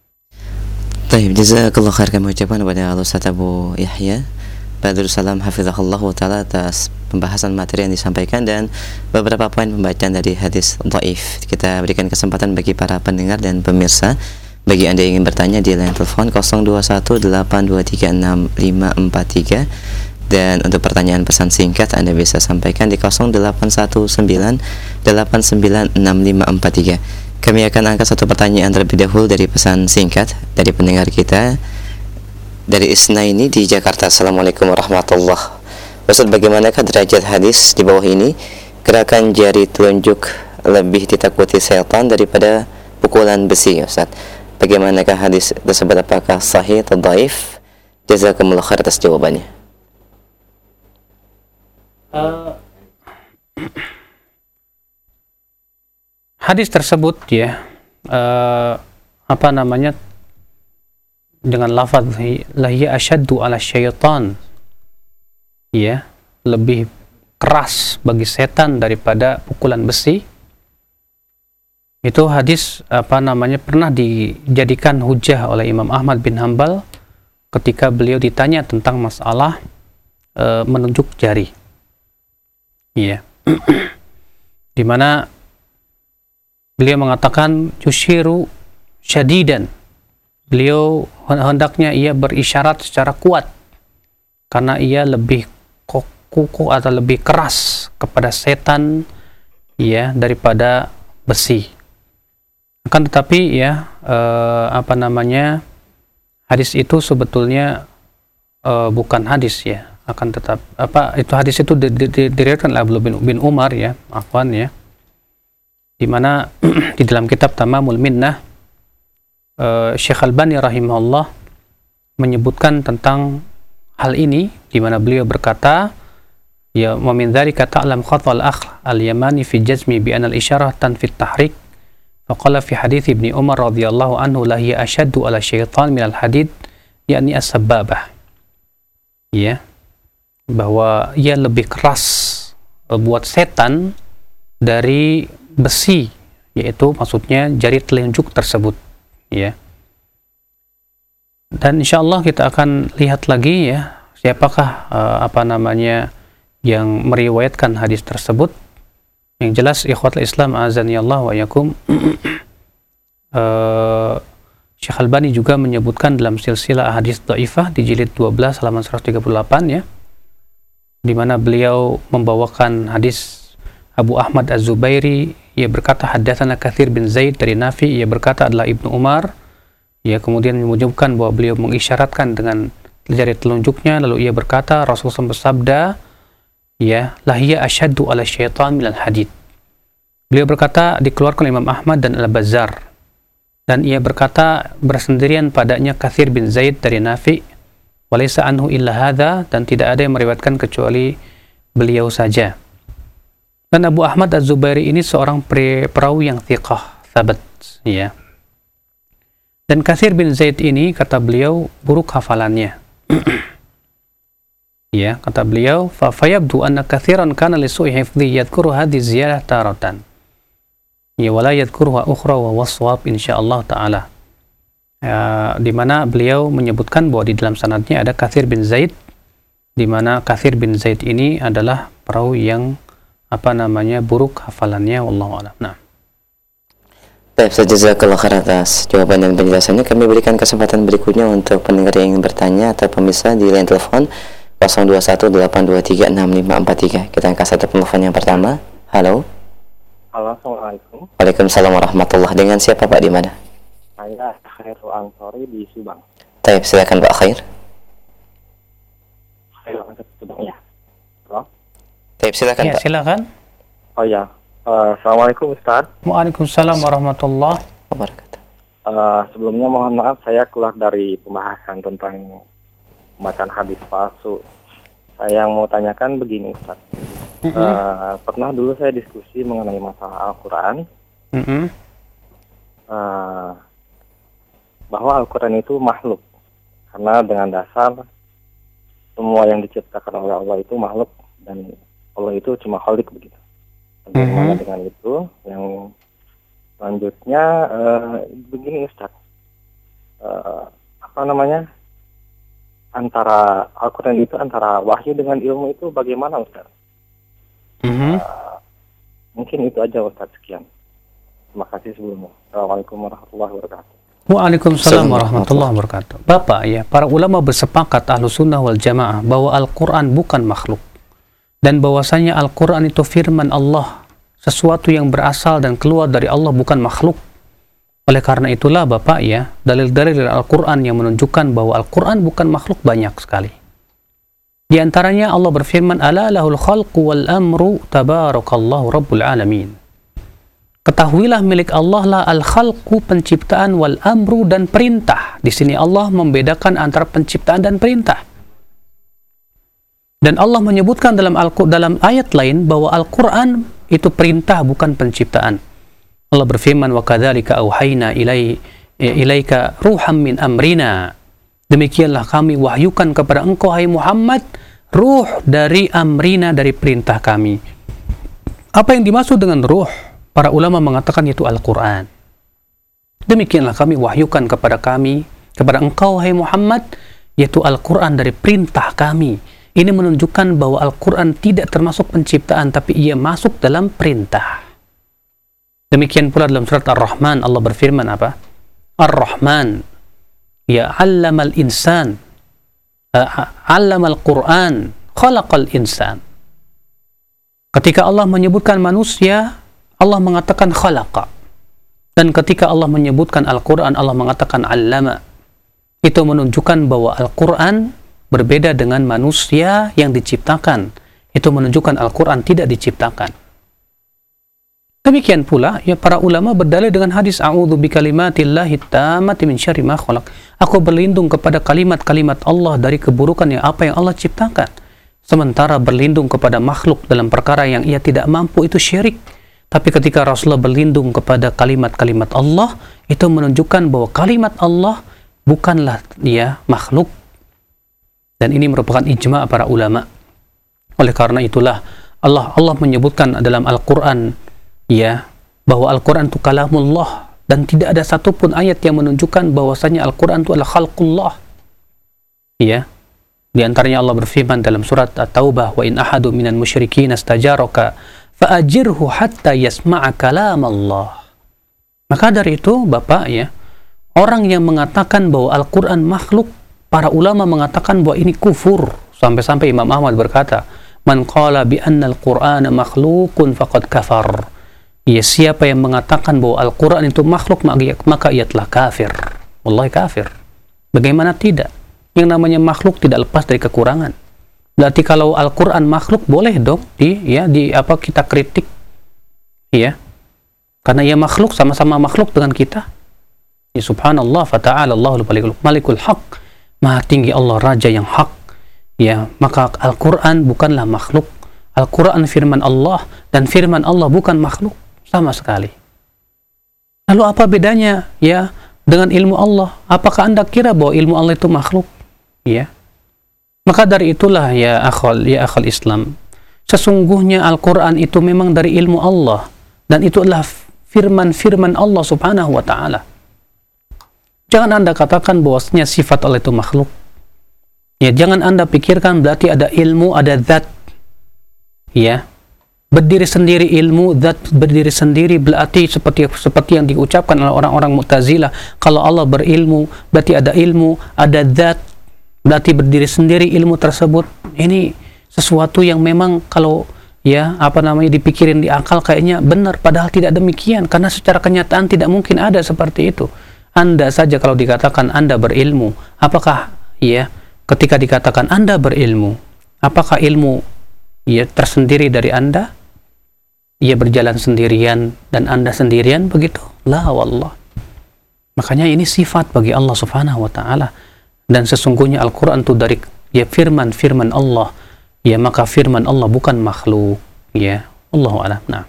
baik, jazakallahu khair, kami ucapkan kepada Ustaz Abu Yahya Badrul Salam hafizahullah ta'ala atas pembahasan materi yang disampaikan dan beberapa poin pembacaan dari hadis dhaif. Kita berikan kesempatan bagi para pendengar dan pemirsa, bagi Anda yang ingin bertanya di line telepon nol dua satu delapan dua tiga enam lima empat tiga, dan untuk pertanyaan pesan singkat Anda bisa sampaikan di nol delapan satu sembilan delapan sembilan enam lima empat tiga. Kami akan angkat satu pertanyaan terlebih dahulu dari pesan singkat dari pendengar kita dari Isnaini di Jakarta. Assalamualaikum warahmatullahi wabarakatuh. Ustaz, bagaimanakah derajat hadis di bawah ini? Gerakan jari telunjuk lebih ditakuti setan daripada pukulan besi, Ustaz. Bagaimanakah hadis tersebut, apakah sahih atau dhaif? Jazakumullah khair atas jawabannya. Uh, hadis tersebut ya uh, apa namanya dengan lafaz lahiya asyaddu ala syaitan ya, lebih keras bagi setan daripada pukulan besi, itu hadis apa namanya pernah dijadikan hujah oleh Imam Ahmad bin Hanbal ketika beliau ditanya tentang masalah e, menunjuk jari ya di mana beliau mengatakan yushiru syadidan, beliau hendaknya ia berisyarat secara kuat karena ia lebih kukuh atau lebih keras kepada setan ya daripada besi. Akan tetapi ya eh, apa namanya hadis itu sebetulnya eh, bukan hadis ya, akan tetap apa itu hadis itu diriwayatkan oleh Abdullah bin, bin Umar ya, afwan ya. di mana di dalam kitab Tamamul Minnah uh, Syekh Albani rahimahullah menyebutkan tentang hal ini, di mana beliau berkata, ya wa min dzalika ta'lam khata al-akh al-Yamani fi jazmi bi anna al-isyarah tanfi at-tahrik fa qala fi hadits Ibnu Umar radhiyallahu anhu la hiya ashaddu ala syaitan min al-hadid yakni as-sababah. Ya, bahwa ia lebih keras buat setan dari besi, yaitu maksudnya jari telunjuk tersebut, ya. Dan insyaallah kita akan lihat lagi ya, siapakah uh, apa namanya yang meriwayatkan hadis tersebut. Yang jelas ikhwatul Islam azanillah wa yakum, uh, Syekh Albani juga menyebutkan dalam silsilah hadis dhaifah di jilid dua belas halaman seratus tiga puluh delapan ya, di mana beliau membawakan hadis Abu Ahmad Az-Zubairi, ia berkata haddatsana Katsir bin Zaid dari Nafi, ia berkata adalah Ibnu Umar, ia kemudian menyebutkan bahwa beliau mengisyaratkan dengan jari telunjuknya, lalu ia berkata Rasulullah bersabda, ya, lahiya asyaddu ala syaitan minal hadid. Beliau berkata dikeluarkan Imam Ahmad dan Al-Bazzar, dan ia berkata bersendirian padanya Katsir bin Zaid dari Nafi, walaysa anhu illa hadza, dan tidak ada yang meriwayatkan kecuali beliau saja. Dan Abu Ahmad Az-Zubairi ini seorang perawi yang thiqah, thabat, ya. Dan Katsir bin Zaid ini, kata beliau, buruk hafalannya. Ya, kata beliau, fa fayabdu anna katsiran kana li su'i hifdhi yadhkuru hadhihi ziyadah taratan. Ya, wala yadhkuruha ukhra wa waswab insyaallah taala. Ya, di mana beliau menyebutkan bahwa di dalam sanadnya ada Katsir bin Zaid, di mana Katsir bin Zaid ini adalah perawi yang apa namanya buruk hafalannya, wallahu a'lam. Nah, baik, jazakallahu khairan atas jawaban dan penjelasannya. Kami berikan kesempatan berikutnya untuk pendengar yang ingin bertanya atau pemirsa di line telepon nol dua satu delapan dua tiga enam lima empat tiga. Kita angkat satu penelpon yang pertama. Halo. Halo, assalamualaikum. Waalaikumsalam warahmatullahi. Dengan siapa Pak, di mana? Saya Khairul Ansori di Subang. Baik, silakan Pak Khair. Khairul Ansori Subang ya. Halo. Baik, silakan ya, Pak. silakan. Oh ya. Uh, Assalamualaikum Ustaz. Waalaikumsalam warahmatullahi wabarakatuh. Uh, sebelumnya mohon maaf saya keluar dari pembahasan tentang pembacaan hadis palsu. Saya mau tanyakan begini Ustaz. Mm-hmm. Uh, pernah dulu saya diskusi mengenai masalah Al-Quran. Mm-hmm. Uh, bahwa Al-Quran itu makhluk. Karena dengan dasar semua yang diciptakan oleh Allah itu makhluk, dan Allah itu cuma khalik begitu. Bagaimana mm-hmm. dengan itu? Yang selanjutnya uh, begini Ustaz, uh, apa namanya, antara Al-Quran itu antara wahyu dengan ilmu itu bagaimana Ustaz? Mm-hmm. Uh, mungkin itu aja Ustaz, sekian. Terima kasih sebelumnya. Assalamualaikum warahmatullahi wabarakatuh. Waalaikumsalam warahmatullahi wabarakatuh. Bapak ya, para ulama bersepakat ahlu sunnah wal jamaah bahwa Al-Quran bukan makhluk, dan bahwasanya Al-Quran itu firman Allah, sesuatu yang berasal dan keluar dari Allah, bukan makhluk. Oleh karena itulah Bapak ya, dalil-dalil dari Al-Quran yang menunjukkan bahwa Al-Quran bukan makhluk banyak sekali. Di antaranya Allah berfirman, ala lahul khalqu wal amru tabarakallahu rabbul alamin. Ketahuilah milik Allah lah al-khalqu, penciptaan, wal amru, dan perintah. Di sini Allah membedakan antara penciptaan dan perintah. Dan Allah menyebutkan dalam Al dalam ayat lain bahwa Al-Quran itu perintah, bukan penciptaan. Allah berfirman, wa kadzalika auhayna ilai ilaika ruham min amrina. Demikianlah kami wahyukan kepada engkau hai Muhammad ruh dari amrina, dari perintah kami. Apa yang dimaksud dengan ruh? Para ulama mengatakan itu Al-Quran. Demikianlah kami wahyukan kepada kami, kepada engkau hai Muhammad, yaitu Al-Quran dari perintah kami. Ini menunjukkan bahwa Al-Quran tidak termasuk penciptaan, tapi ia masuk dalam perintah. Demikian pula dalam surat Ar-Rahman, Allah berfirman apa? Ar-Rahman, ya allamal insan, uh, allamal Quran, khalaqal insan. Ketika Allah menyebutkan manusia, Allah mengatakan khalaqa. Dan ketika Allah menyebutkan Al-Quran, Allah mengatakan allama. Itu menunjukkan bahwa Al-Quran berbeda dengan manusia yang diciptakan. Itu menunjukkan Al-Quran tidak diciptakan. Demikian pula ya para ulama berdalil dengan hadis a'udzu bikalimatillahi tammati min syarri ma khalaq. Aku berlindung kepada kalimat-kalimat Allah dari keburukan yang apa yang Allah ciptakan. Sementara berlindung kepada makhluk dalam perkara yang ia tidak mampu itu syirik. Tapi ketika Rasulullah berlindung kepada kalimat-kalimat Allah, itu menunjukkan bahwa kalimat Allah bukanlah dia makhluk. Dan ini merupakan ijma' para ulama. Oleh karena itulah Allah Allah menyebutkan dalam Al-Qur'an ya bahwa Al-Qur'an itu kalamullah, dan tidak ada satupun ayat yang menunjukkan bahwasanya Al-Qur'an itu adalah khalqullah. Ya. Di antaranya Allah berfirman dalam surat At-Taubah, wa in ahadu minal musyrikin istajaraka fa'ajirhu hatta yasma'a kalam Allah. Maka dari itu Bapak ya, orang yang mengatakan bahwa Al-Qur'an makhluk, para ulama mengatakan bahwa ini kufur. Sampai-sampai Imam Ahmad berkata, man qala bi anna al-Qur'ana makhluqun faqad kafar. Ya, siapa yang mengatakan bahwa Al-Qur'an itu makhluk, maka ia telah kafir. Wallahi kafir. Bagaimana tidak? Yang namanya makhluk tidak lepas dari kekurangan. Berarti kalau Al-Qur'an makhluk, boleh dong di ya di apa kita kritik. Ya. Karena ia makhluk, sama-sama makhluk dengan kita. Ya subhanallah, fata'ala Allahul malikul haq. Maha tinggi Allah, raja yang hak. Ya, maka Al-Qur'an bukanlah makhluk. Al-Qur'an firman Allah, dan firman Allah bukan makhluk sama sekali. Lalu apa bedanya ya dengan ilmu Allah? Apakah Anda kira bahwa ilmu Allah itu makhluk? Ya. Maka dari itulah ya akhal ya akhal Islam, sesungguhnya Al-Qur'an itu memang dari ilmu Allah, dan itu adalah firman-firman Allah Subhanahu wa taala. Jangan Anda katakan bahwasanya sifat Allah itu makhluk. Ya, jangan Anda pikirkan berarti ada ilmu, ada zat. Ya. Berdiri sendiri ilmu, zat berdiri sendiri, berarti seperti seperti yang diucapkan oleh orang-orang Mu'tazilah, kalau Allah berilmu berarti ada ilmu, ada zat, berarti berdiri sendiri ilmu tersebut. Ini sesuatu yang memang kalau ya apa namanya dipikirin di akal kayaknya benar, padahal tidak demikian, karena secara kenyataan tidak mungkin ada seperti itu. Anda saja kalau dikatakan Anda berilmu, apakah ya ketika dikatakan Anda berilmu, apakah ilmu ya tersendiri dari Anda? Ia berjalan sendirian dan Anda sendirian begitu? La wallah. Makanya ini sifat bagi Allah Subhanahu wa taala, dan sesungguhnya Al-Qur'an itu dari ya firman-firman Allah. Ya, maka firman Allah bukan makhluk. Ya, Allahu a'lam. Nah.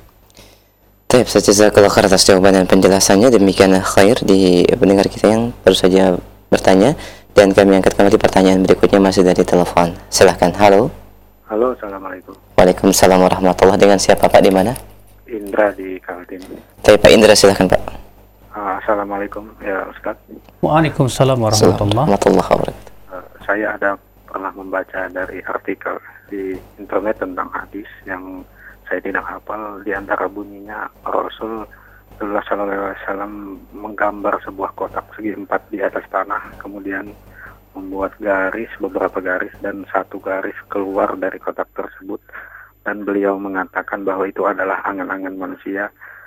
Baik, jazakallahu khair atas jawaban dan penjelasannya. Demikian khair di pendengar kita yang baru saja bertanya, dan kami angkat kembali pertanyaan berikutnya masih dari telepon. Silahkan. Halo. Halo, assalamualaikum. Waalaikumsalam warahmatullahi. Dengan siapa Pak, di mana? Indra di Kaltim. Tapi Pak Indra, silahkan Pak. Uh, assalamualaikum ya Ustaz. Waalaikumsalam warahmatullahi wabarakatuh. Uh, saya ada pernah membaca dari artikel di internet tentang hadis yang saya tidak hafal. Di antara bunyinya Rasul Sallallahu Alaihi Wasallam menggambar sebuah kotak segi empat di atas tanah, kemudian membuat garis, beberapa garis, dan satu garis keluar dari kotak tersebut, dan beliau mengatakan bahwa itu adalah angan-angan manusia.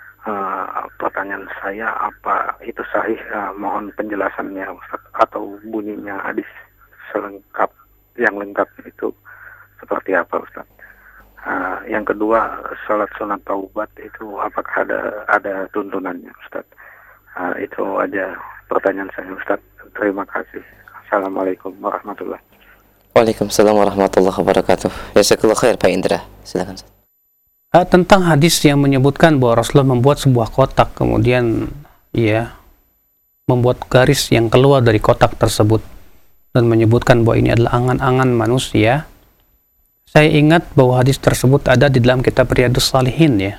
Uh, pertanyaan saya, apa itu sahih? Uh, mohon penjelasannya Ustaz, atau bunyinya hadis selengkap yang lengkap itu seperti apa Ustaz? Uh, yang kedua, sholat sunat taubat itu apakah ada ada tuntunannya Ustaz? Uh, itu aja pertanyaan saya Ustaz. Terima kasih. Assalamualaikum warahmatullahi wabarakatuh. Waalaikumsalam warahmatullahi wabarakatuh. Jazakallahu khair Pak Indra. Silakan. Uh, tentang hadis yang menyebutkan bahwa Rasulullah membuat sebuah kotak, kemudian ya membuat garis yang keluar dari kotak tersebut, dan menyebutkan bahwa ini adalah angan-angan manusia. Saya ingat bahwa hadis tersebut ada di dalam kitab Riyadhus Shalihin ya.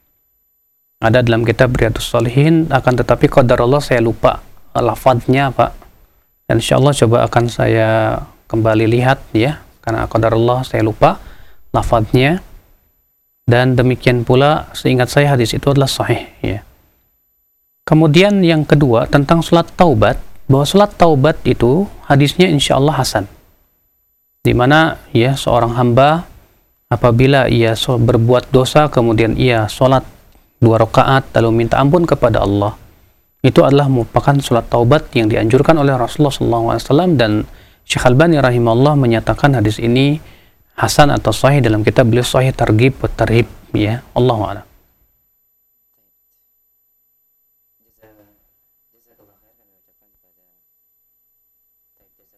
Ada dalam kitab Riyadhus Shalihin, akan tetapi qadarullah saya lupa lafadznya Pak. Dan insyaallah coba akan saya kembali lihat ya, karena qadarullah saya lupa lafadznya. Dan demikian pula seingat saya hadis itu adalah sahih ya. Kemudian yang kedua tentang salat taubat, bahwa salat taubat itu hadisnya insyaallah hasan. Di mana ya seorang hamba apabila ia berbuat dosa kemudian ia salat dua rakaat lalu minta ampun kepada Allah, itu adalah merupakan salat taubat yang dianjurkan oleh Rasulullah shallallahu alaihi wasallam, dan Syekh Albani rahimahullah menyatakan hadis ini hasan atau sahih dalam kitab beliau Sahih Targhib wa Tarhib ya. Allahu a'lam.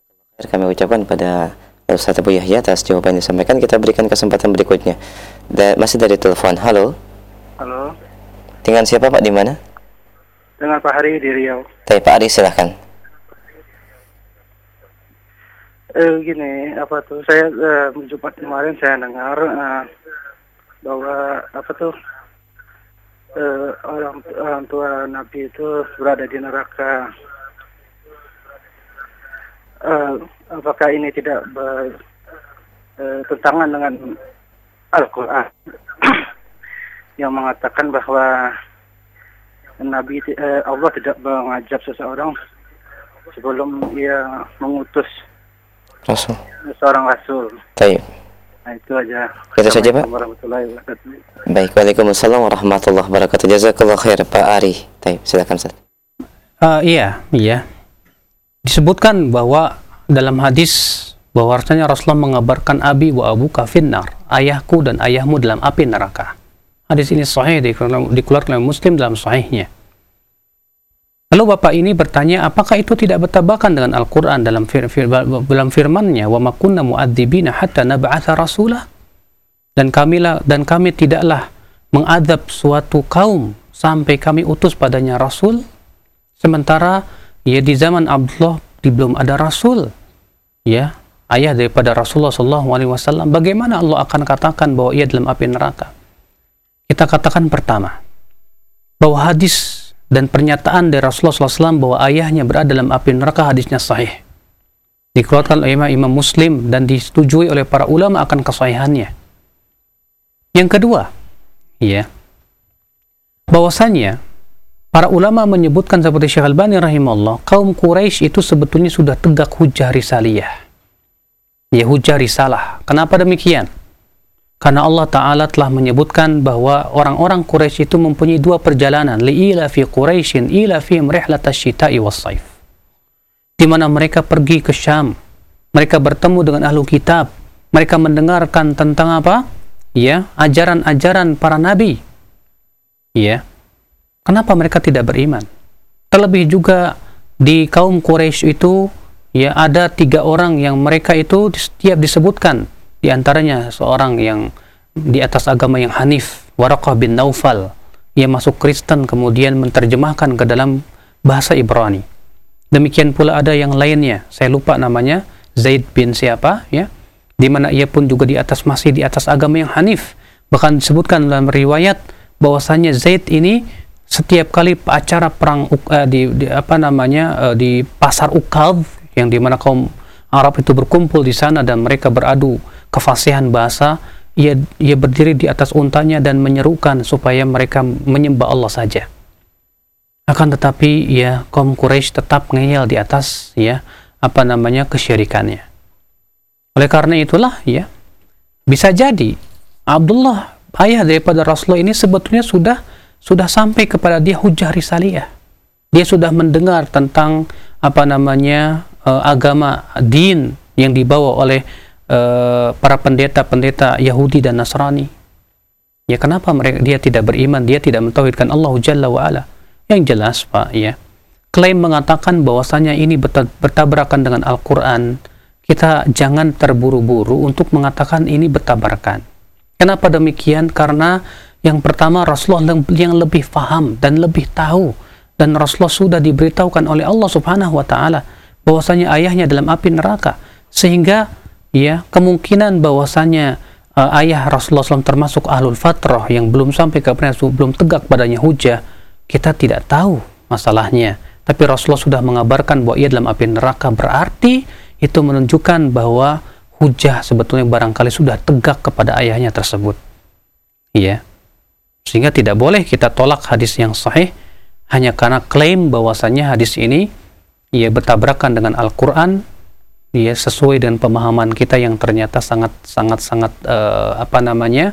Kami ucapkan pada Ustaz Abu Yahya atas jawaban yang disampaikan. Kita berikan kesempatan berikutnya. Da- masih dari telepon. Halo. Halo. Dengan siapa Pak, di mana? Dengan Pak Hari di Riau. Baik, Pak Ari, silahkan. Eh gini, apa tuh? Saya eh, Jumat kemarin saya dengar eh, bahwa apa tuh eh, orang orang tua Nabi itu berada di neraka. Eh, apakah ini tidak bertentangan dengan Al-Quran yang mengatakan bahwa Nabi eh, Allah tidak mengajab seseorang sebelum ia mengutus Rasul. seorang rasul. Baik. Nah, itu aja. Itu saja, Pak. Warahmatullahi wabarakatuh. Baik, waalaikumsalam warahmatullahi wabarakatuh. Jazakallah khair, Pak Ari. Baik, silakan Ustaz. Uh, iya, iya. Disebutkan bahwa dalam hadis bahwasanya Rasulullah mengabarkan abi wa abuka finnar, ayahku dan ayahmu dalam api neraka. Hadis ini sahih, dikeluarkan oleh Muslim dalam sahihnya. Lalu Bapak ini bertanya, apakah itu tidak bertabrakan dengan Al-Quran dalam, fir fir dalam firman-Nya, wa ma kunna mu'adzibina hatta nab'atha rasulah, dan kamilah dan kami tidaklah mengadab suatu kaum sampai kami utus padanya rasul, sementara ya di zaman Abdullah di belum ada rasul, ya ayah daripada Rasulullah sallallahu alaihi wasallam. Bagaimana Allah akan katakan bahwa ia dalam api neraka? Kita katakan pertama bahwa hadis dan pernyataan dari Rasulullah sallallahu alaihi wasallam bahwa ayahnya berada dalam api neraka, hadisnya sahih, dikeluarkan oleh Imam Muslim dan disetujui oleh para ulama akan kesahihannya. Yang kedua, ya, bahwasanya para ulama menyebutkan seperti Syekh Al-Albani rahimahullah, kaum Quraisy itu sebetulnya sudah tegak hujjah risaliyah, ya hujjah risalah. Kenapa demikian? Karena Allah Ta'ala telah menyebutkan bahwa orang-orang Quraisy itu mempunyai dua perjalanan, li'ila fi Quraisyin ila fi rihlatash syita'i was-saif, di mana mereka pergi ke Syam, mereka bertemu dengan ahlu kitab, mereka mendengarkan tentang apa? Ya, ajaran-ajaran para nabi. Ya. Kenapa mereka tidak beriman? Terlebih juga di kaum Quraisy itu ya ada tiga orang yang mereka itu setiap disebutkan, di antaranya seorang yang di atas agama yang Hanif, Waraqah bin Naufal, ia masuk Kristen kemudian menerjemahkan ke dalam bahasa Ibrani. Demikian pula ada yang lainnya, saya lupa namanya, Zaid bin siapa, ya, di mana ia pun juga di atas masih di atas agama yang Hanif. Bahkan disebutkan dalam riwayat bahwasanya Zaid ini setiap kali acara perang uh, di, di apa namanya uh, di pasar Uqadh, yang di mana kaum Arab itu berkumpul di sana dan mereka beradu kefasihan bahasa, ia ia berdiri di atas untanya dan menyerukan supaya mereka menyembah Allah saja. Akan tetapi ya kaum Quraisy tetap ngeyel di atas ya apa namanya kesyirikannya. Oleh karena itulah ya bisa jadi Abdullah ayah daripada Rasulullah ini sebetulnya sudah sudah sampai kepada dia hujjah risaliyah. Dia sudah mendengar tentang apa namanya uh, agama din yang dibawa oleh uh, para pendeta-pendeta Yahudi dan Nasrani. Ya kenapa mereka dia tidak beriman, dia tidak mentauhidkan Allah Jalla wa Ala? Yang jelas Pak ya, klaim mengatakan bahwasanya ini bertabrakan dengan Al-Quran, kita jangan terburu-buru untuk mengatakan ini bertabrakan. Kenapa demikian? Karena yang pertama Rasulullah yang lebih faham dan lebih tahu, dan Rasulullah sudah diberitahukan oleh Allah Subhanahu wa taala bahwasanya ayahnya dalam api neraka, sehingga ya kemungkinan bahwasanya uh, ayah Rasulullah shallallahu alaihi wasallam termasuk ahlul fatrah yang belum sampai kepada belum tegak padanya hujah, kita tidak tahu masalahnya. Tapi Rasulullah sudah mengabarkan bahwa ia dalam api neraka, berarti itu menunjukkan bahwa hujah sebetulnya barangkali sudah tegak kepada ayahnya tersebut. Iya. Sehingga tidak boleh kita tolak hadis yang sahih hanya karena klaim bahwasanya hadis ini ia bertabrakan dengan Al-Quran, ia sesuai dengan pemahaman kita yang ternyata sangat sangat sangat uh, apa namanya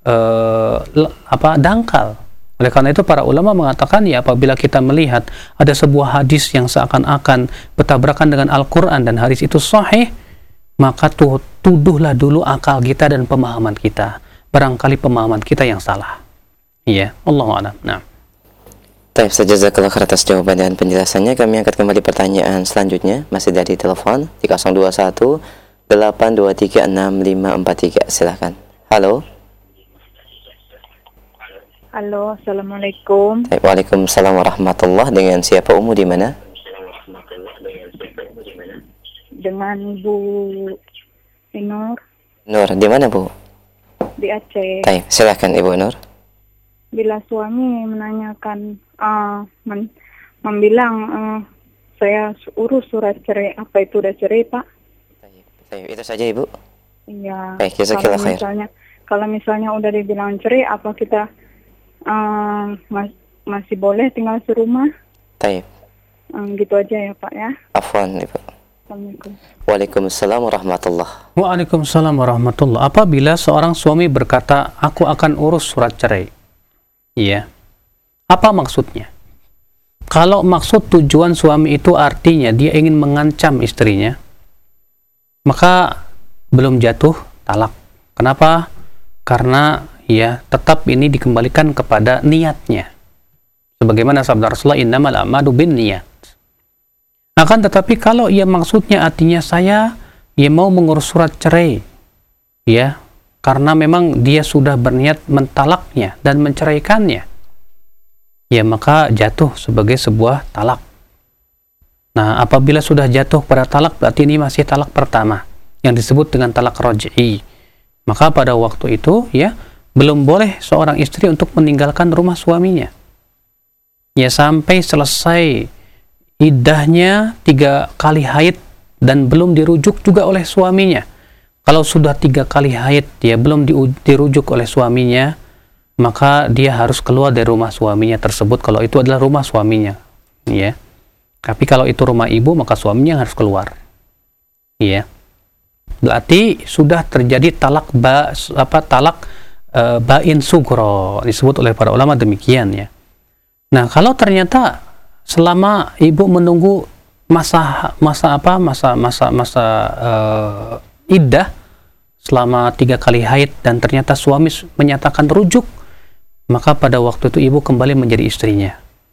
uh, apa dangkal. Oleh karena itu para ulama mengatakan ya apabila kita melihat ada sebuah hadis yang seakan-akan bertabrakan dengan Al-Quran dan hadis itu sahih, maka tuh, tuduhlah dulu akal kita dan pemahaman kita. Barangkali pemahaman kita yang salah. Iya, Allahu a'lam. Nah. Baik, jazakallahu khair atas jawaban dan penjelasannya. Kami angkat kembali pertanyaan selanjutnya, masih dari telepon di nol dua satu delapan dua tiga enam lima empat tiga. Silakan. Halo. Halo, assalamualaikum. Baik, waalaikumsalam warahmatullah. Dengan siapa, Umu, di mana? Dengan Bu Nur. Nur, di mana, Bu? Di Aceh. Baik, silakan Ibu Nur. Bila suami menanyakan, uh, men membilang uh, saya urus surat cerai, apa itu udah cerai, Pak? Baik, itu saja, Ibu. Iya. Baik, jazakallahu khair. Misalnya, kalau misalnya udah dibilang cerai, apa kita uh, mas masih boleh tinggal serumah? Baik. Um, gitu aja ya, Pak ya. Afwan, Ibu. Assalamualaikum. Waalaikumsalam warahmatullah. Waalaikumsalam warahmatullah. Apabila seorang suami berkata, aku akan urus surat cerai. Iya. Apa maksudnya? Kalau maksud tujuan suami itu artinya dia ingin mengancam istrinya, maka belum jatuh talak. Kenapa? Karena ya tetap ini dikembalikan kepada niatnya. Sebagaimana sabda Rasulullah, innamal a'malu binniyat. Akan tetapi kalau ia maksudnya artinya saya ia mau mengurus surat cerai, ya, karena memang dia sudah berniat mentalaknya dan menceraikannya, ya maka jatuh sebagai sebuah talak. Nah, apabila sudah jatuh pada talak, berarti ini masih talak pertama yang disebut dengan talak raj'i. Maka pada waktu itu ya belum boleh seorang istri untuk meninggalkan rumah suaminya, ya sampai selesai iddahnya tiga kali haid dan belum dirujuk juga oleh suaminya. Kalau sudah tiga kali haid dia belum dirujuk oleh suaminya, maka dia harus keluar dari rumah suaminya tersebut kalau itu adalah rumah suaminya, ya. Tapi kalau itu rumah ibu, maka suaminya harus keluar, ya. Berarti sudah terjadi talak ba, apa talak e, bain sugro, disebut oleh para ulama demikian, ya. Nah, kalau ternyata selama ibu menunggu masa masa apa masa masa masa uh, iddah selama tiga kali haid dan ternyata suami menyatakan rujuk, maka pada waktu itu ibu kembali menjadi istrinya.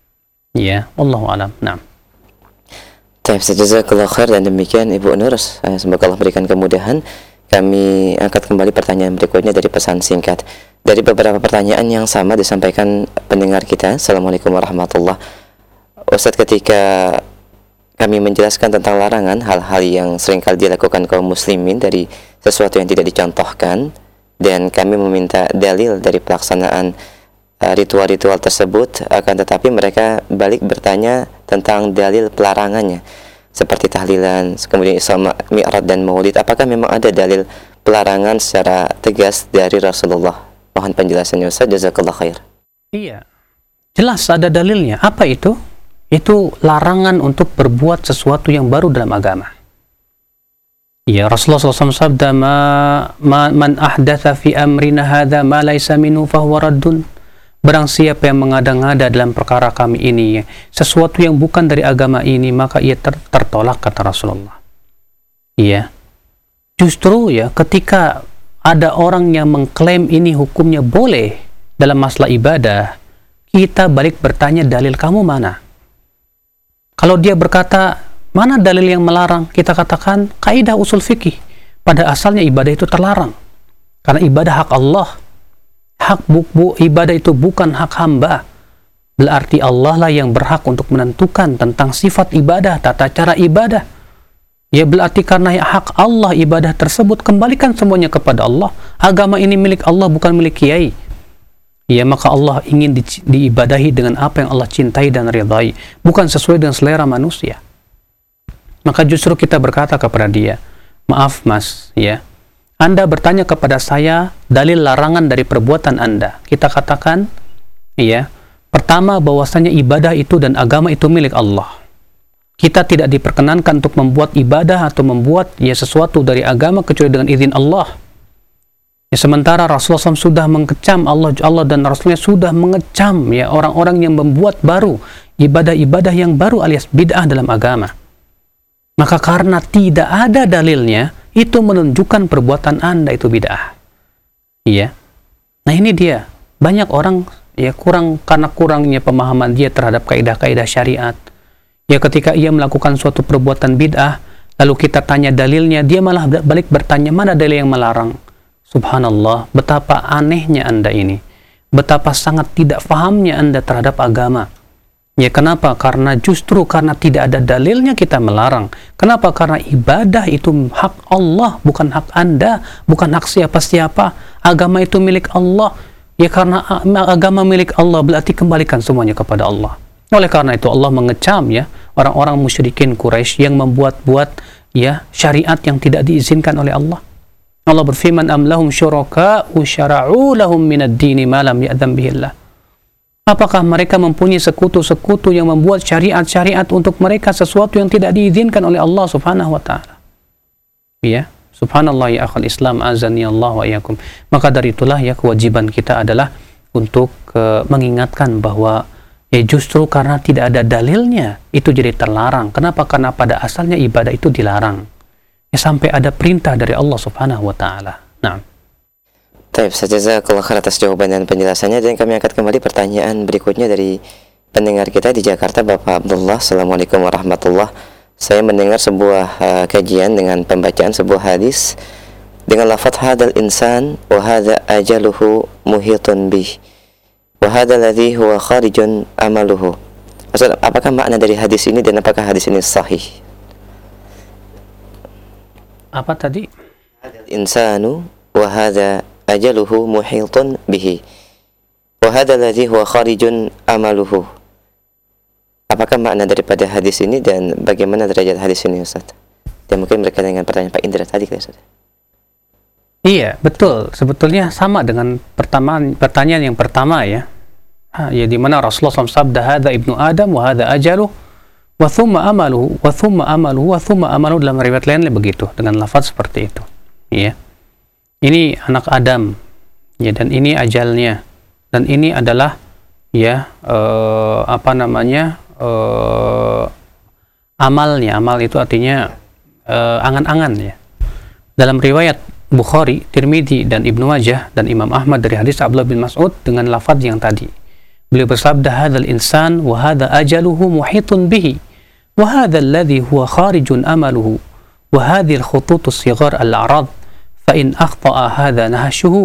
Ya, Allahu a'lam. Nah. Baik, jazakallahu khair, dan demikian Ibu Nur. Semoga Allah berikan kemudahan. Kami angkat kembali pertanyaan berikutnya dari pesan singkat. Dari beberapa pertanyaan yang sama disampaikan pendengar kita. Assalamualaikum warahmatullahi wabarakatuh. Ustadz, ketika kami menjelaskan tentang larangan hal-hal yang seringkali dilakukan kaum muslimin dari sesuatu yang tidak dicontohkan, dan kami meminta dalil dari pelaksanaan uh, ritual-ritual tersebut, akan tetapi mereka balik bertanya tentang dalil pelarangannya seperti tahlilan, kemudian Isra Mi'raj dan Maulid. Apakah memang ada dalil pelarangan secara tegas dari Rasulullah? Mohon penjelasannya Ustaz, jazakallahu khair. Iya, jelas ada dalilnya. Apa itu? Itu larangan untuk berbuat sesuatu yang baru dalam agama. Ya, Rasulullah shallallahu alaihi wasallam sabda, ma, ma, man ahdatha fi amrina hadha ma laysa minhu fahuwa raddun. Barang siapa yang mengada-ngada dalam perkara kami ini, ya, sesuatu yang bukan dari agama ini, maka ia ter, tertolak, kata Rasulullah. Iya. Justru ya, ketika ada orang yang mengklaim ini hukumnya boleh dalam masalah ibadah, kita balik bertanya, dalil kamu mana? Kalau dia berkata, mana dalil yang melarang? Kita katakan, kaidah usul fikih. Pada asalnya ibadah itu terlarang. Karena ibadah hak Allah. Hak bu, ibadah itu bukan hak hamba. Berarti Allah lah yang berhak untuk menentukan tentang sifat ibadah, tata cara ibadah. Ya berarti karena hak Allah ibadah tersebut, kembalikan semuanya kepada Allah. Agama ini milik Allah, bukan milik kiai. Ya, maka Allah ingin di, diibadahi dengan apa yang Allah cintai dan ridhai, bukan sesuai dengan selera manusia. Maka justru kita berkata kepada dia, maaf mas, ya, Anda bertanya kepada saya dalil larangan dari perbuatan Anda. Kita katakan, ya, pertama bahwasanya ibadah itu dan agama itu milik Allah. Kita tidak diperkenankan untuk membuat ibadah atau membuat ya sesuatu dari agama kecuali dengan izin Allah. Ya, sementara Rasulullah shallallahu alaihi wasallam sudah mengecam Allah, Allah dan Rasulnya sudah mengecam ya orang-orang yang membuat baru ibadah-ibadah yang baru alias bid'ah dalam agama. Maka karena tidak ada dalilnya, itu menunjukkan perbuatan Anda itu bid'ah. Iya. Nah ini dia, banyak orang ya kurang karena kurangnya pemahaman dia terhadap kaidah-kaidah syariat. Ya ketika ia melakukan suatu perbuatan bid'ah, lalu kita tanya dalilnya, dia malah balik bertanya mana dalil yang melarang. Subhanallah, betapa anehnya Anda ini. Betapa sangat tidak fahamnya Anda terhadap agama. Ya kenapa? Karena justru karena tidak ada dalilnya kita melarang. Kenapa? Karena ibadah itu hak Allah, bukan hak Anda, bukan hak siapa-siapa. Agama itu milik Allah. Ya karena agama milik Allah berarti kembalikan semuanya kepada Allah. Oleh karena itu Allah mengecam ya orang-orang musyrikin Quraisy yang membuat-buat ya syariat yang tidak diizinkan oleh Allah. Allah berfirman, am lahum syuraka'u syara'u lahum minad dini ma lam ya'dzan bihi Allah. Apakah mereka mempunyai sekutu-sekutu yang membuat syariat-syariat untuk mereka sesuatu yang tidak diizinkan oleh Allah Subhanahu wa taala? Ya, subhanallah ya akhal Islam azani Allah wa iyyakum. Maka dari itulah ya kewajiban kita adalah untuk uh, mengingatkan bahwa ya justru karena tidak ada dalilnya itu jadi terlarang. Kenapa? Karena pada asalnya ibadah itu dilarang. Ya sampai ada perintah dari Allah Subhanahu wa taala. Nah, Baik, jazakallah khair atas jawaban dan penjelasannya. Dan kami angkat kembali pertanyaan berikutnya dari pendengar kita di Jakarta, Bapak Abdullah. Assalamualaikum warahmatullah. Saya mendengar sebuah uh, kajian dengan pembacaan sebuah hadis dengan lafaz hadal insan wa hadza ajaluhu muhitun bih wa hadza alladhi huwa kharijun amaluhu. Ustaz, apakah makna dari hadis ini dan apakah hadis ini sahih? apa tadi? Insanu wa hadza ajaluhu muhitun bihi wa hadha alladhi huwa kharijun amaluhu. Apakah makna daripada hadis ini dan bagaimana derajat hadis ini, Ustaz? Dan mungkin berkaitan dengan pertanyaan Pak Indra tadi, Ustaz. Iya, betul. Sebetulnya sama dengan pertama, pertanyaan yang pertama ya. Ha, ya di mana Rasulullah shallallahu alaihi wasallam sabda hadza ibnu Adam wa hadza ajaluh wa thumma amaluhu wa thumma amaluhu wa thumma amaluhu, dalam riwayat lain begitu dengan lafaz seperti itu. Ya. Ini anak Adam, ya, dan ini ajalnya, dan ini adalah ya eh, apa namanya eh, amalnya. Amal itu artinya eh, angan-angan ya. Dalam riwayat Bukhari, Tirmidzi dan Ibnu Majah dan Imam Ahmad dari hadis Abdullah bin Mas'ud dengan lafaz yang tadi. Beliau bersabda hadzal insan wa hadza ajaluhu muhitun bihi wa hadza alladhi huwa kharijun amaluhu wa hadhihi al-khutut as-sighar al-a'rad فإن أخطأ هذا نهشه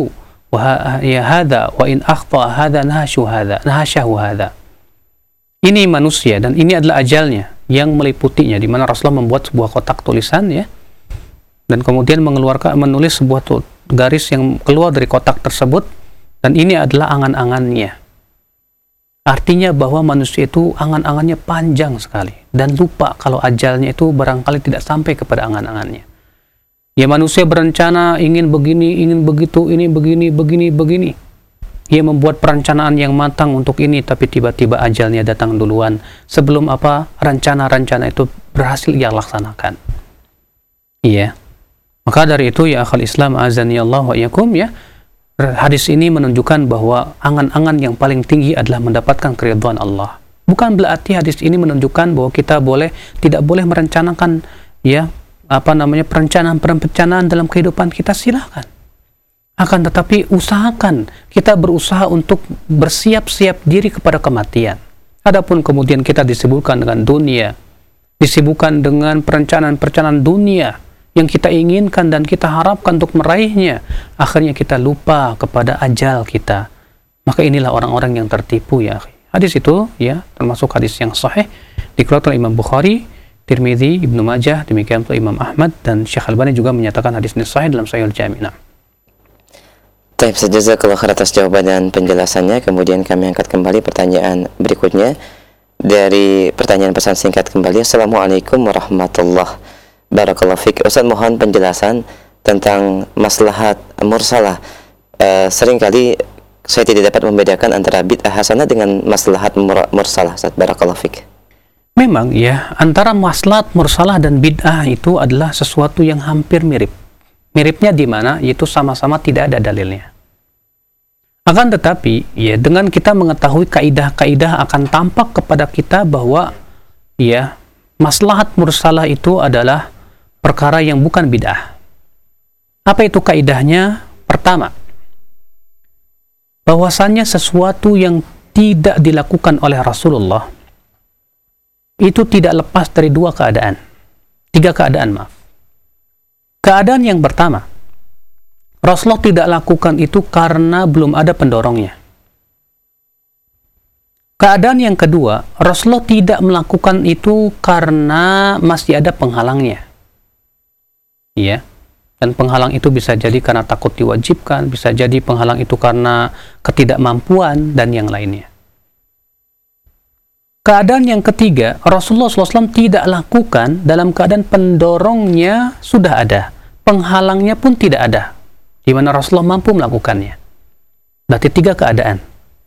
وهذا وإن أخطأ هذا نهشه هذا نهشه هذا. Ini manusia dan ini adalah ajalnya yang meliputinya, di mana Rasulullah membuat sebuah kotak tulisan ya, dan kemudian mengeluarkan menulis sebuah garis yang keluar dari kotak tersebut, dan ini adalah angan-angannya. Artinya bahwa manusia itu angan-angannya panjang sekali dan lupa kalau ajalnya itu barangkali tidak sampai kepada angan-angannya. Ya, manusia berencana ingin begini, ingin begitu, ini begini, begini, begini. Ia membuat perencanaan yang matang untuk ini, tapi tiba-tiba ajalnya datang duluan sebelum apa rencana-rencana itu berhasil ia laksanakan. Iya. Maka dari itu ya akhal Islam azani Allah wa iyyakum ya, hadis ini menunjukkan bahwa angan-angan yang paling tinggi adalah mendapatkan keridhaan Allah. Bukan berarti hadis ini menunjukkan bahwa kita boleh tidak boleh merencanakan ya apa namanya perencanaan-perencanaan dalam kehidupan kita, silakan. Akan tetapi usahakan kita berusaha untuk bersiap-siap diri kepada kematian. Adapun kemudian kita disibukkan dengan dunia, disibukkan dengan perencanaan-perencanaan dunia yang kita inginkan dan kita harapkan untuk meraihnya, akhirnya kita lupa kepada ajal kita. Maka inilah orang-orang yang tertipu ya. Hadis itu ya termasuk hadis yang sahih, dikeluarkan oleh Imam Bukhari, Tirmidzi, Ibnu Majah, demikian pula Imam Ahmad, dan Syekh Albani juga menyatakan hadis ini sahih dalam Sahih Al-Jami'. Baik, jazakallahu khair atas jawaban dan penjelasannya. Kemudian kami angkat kembali pertanyaan berikutnya dari pertanyaan pesan singkat kembali. Assalamualaikum warahmatullahi wabarakatuh. Fik, Ustaz, mohon penjelasan tentang maslahat mursalah. E, seringkali saya tidak dapat membedakan antara bid'ah hasanah dengan maslahat mursalah. Ustaz, barakallahu fik. Memang ya, antara maslahat mursalah dan bid'ah itu adalah sesuatu yang hampir mirip. Miripnya di mana? Yaitu sama-sama tidak ada dalilnya. Akan tetapi, ya dengan kita mengetahui kaidah-kaidah akan tampak kepada kita bahwa ya maslahat mursalah itu adalah perkara yang bukan bid'ah. Apa itu kaidahnya? Pertama, bahwasannya sesuatu yang tidak dilakukan oleh Rasulullah itu tidak lepas dari dua keadaan. Tiga keadaan, maaf. Keadaan yang pertama, Rasulullah tidak lakukan itu karena belum ada pendorongnya. Keadaan yang kedua, Rasulullah tidak melakukan itu karena masih ada penghalangnya. Iya. Dan penghalang itu bisa jadi karena takut diwajibkan, bisa jadi penghalang itu karena ketidakmampuan, dan yang lainnya. Keadaan yang ketiga, Rasulullah shallallahu alaihi wasallam tidak lakukan dalam keadaan pendorongnya sudah ada, penghalangnya pun tidak ada, di mana Rasulullah mampu melakukannya. Berarti tiga keadaan.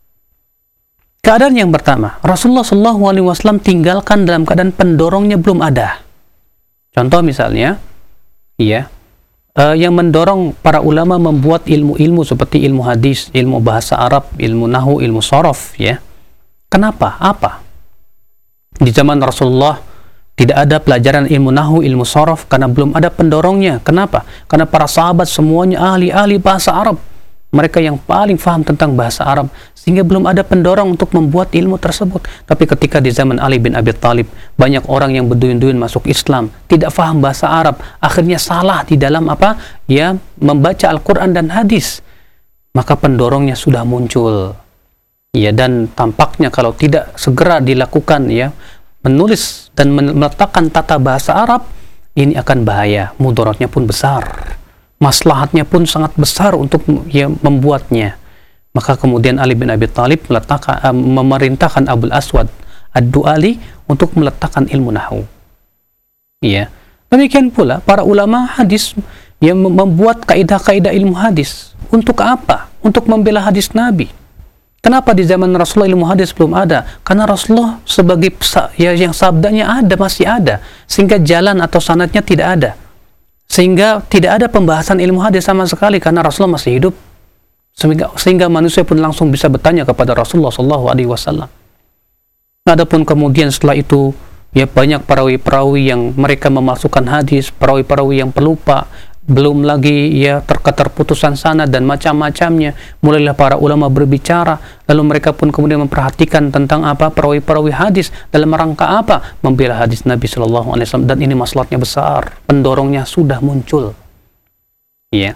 Keadaan yang pertama, Rasulullah shallallahu alaihi wasallam tinggalkan dalam keadaan pendorongnya belum ada. Contoh misalnya, iya, uh, yang mendorong para ulama membuat ilmu-ilmu seperti ilmu hadis, ilmu bahasa Arab, ilmu nahu, ilmu sorof, ya. Kenapa? Apa? Di zaman Rasulullah tidak ada pelajaran ilmu nahu, ilmu sorof karena belum ada pendorongnya. Kenapa? Karena para sahabat semuanya ahli-ahli bahasa Arab. Mereka yang paling paham tentang bahasa Arab, sehingga belum ada pendorong untuk membuat ilmu tersebut. Tapi ketika di zaman Ali bin Abi Thalib, banyak orang yang berduyun-duyun masuk Islam, tidak paham bahasa Arab, akhirnya salah di dalam apa? Ya, membaca Al-Quran dan hadis. Maka pendorongnya sudah muncul. Ya, dan tampaknya kalau tidak segera dilakukan, ya, menulis dan meletakkan tata bahasa Arab, ini akan bahaya, mudaratnya pun besar, maslahatnya pun sangat besar untuk, ya, membuatnya. Maka kemudian Ali bin Abi Thalib meletakkan, uh, memerintahkan Abul Aswad Ad-Du'ali untuk meletakkan ilmu nahwu. Ya, demikian pula para ulama hadis yang membuat kaidah-kaidah ilmu hadis. Untuk apa? Untuk membela hadis Nabi. Kenapa di zaman Rasulullah ilmu hadis belum ada? Karena Rasulullah sebagai ya, yang sabdanya ada, masih ada, sehingga jalan atau sanadnya tidak ada, sehingga tidak ada pembahasan ilmu hadis sama sekali karena Rasulullah masih hidup, sehingga, sehingga manusia pun langsung bisa bertanya kepada Rasulullah Shallallahu Alaihi Wasallam. Adapun kemudian setelah itu, ya, banyak perawi-perawi yang mereka memasukkan hadis, perawi-perawi yang pelupa, belum lagi, ya, terketerputusan sanad dan macam-macamnya. Mulailah para ulama berbicara, lalu mereka pun kemudian memperhatikan tentang apa perawi-perawi hadis dalam rangka apa? Membela hadis Nabi Shallallahu Alaihi Wasallam, dan ini maslahatnya besar, pendorongnya sudah muncul. Ya.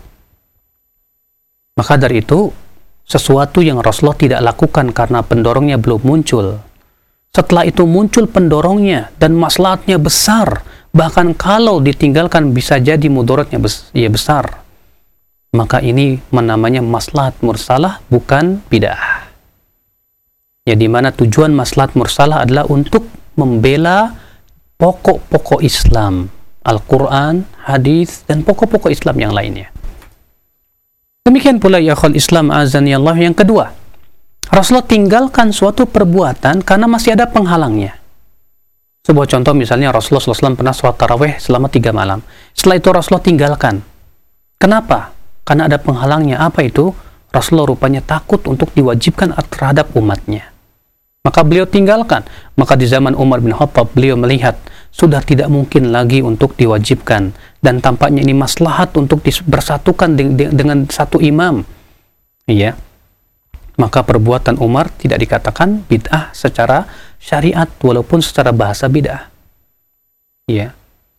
Maka dari itu, sesuatu yang Rasulullah tidak lakukan karena pendorongnya belum muncul, setelah itu muncul pendorongnya dan maslahatnya besar, bahkan kalau ditinggalkan bisa jadi mudaratnya bes ya besar, maka ini namanya maslahat mursalah, bukan bid'ah. Ya, di mana tujuan maslahat mursalah adalah untuk membela pokok-pokok Islam, Al-Quran, hadis, dan pokok-pokok Islam yang lainnya. Demikian pula ya akhul Islam azani Allah, yang kedua, Rasulullah tinggalkan suatu perbuatan karena masih ada penghalangnya. Sebuah contoh misalnya, Rasulullah shallallahu alaihi wasallam pernah sholat tarawih selama tiga malam. Setelah itu Rasulullah tinggalkan. Kenapa? Karena ada penghalangnya. Apa itu? Rasulullah rupanya takut untuk diwajibkan terhadap umatnya. Maka beliau tinggalkan. Maka di zaman Umar bin Khattab, beliau melihat sudah tidak mungkin lagi untuk diwajibkan. Dan tampaknya ini maslahat untuk bersatukan de de dengan satu imam. Iya. Maka perbuatan Umar tidak dikatakan bid'ah secara syariat, walaupun secara bahasa bid'ah. Ya.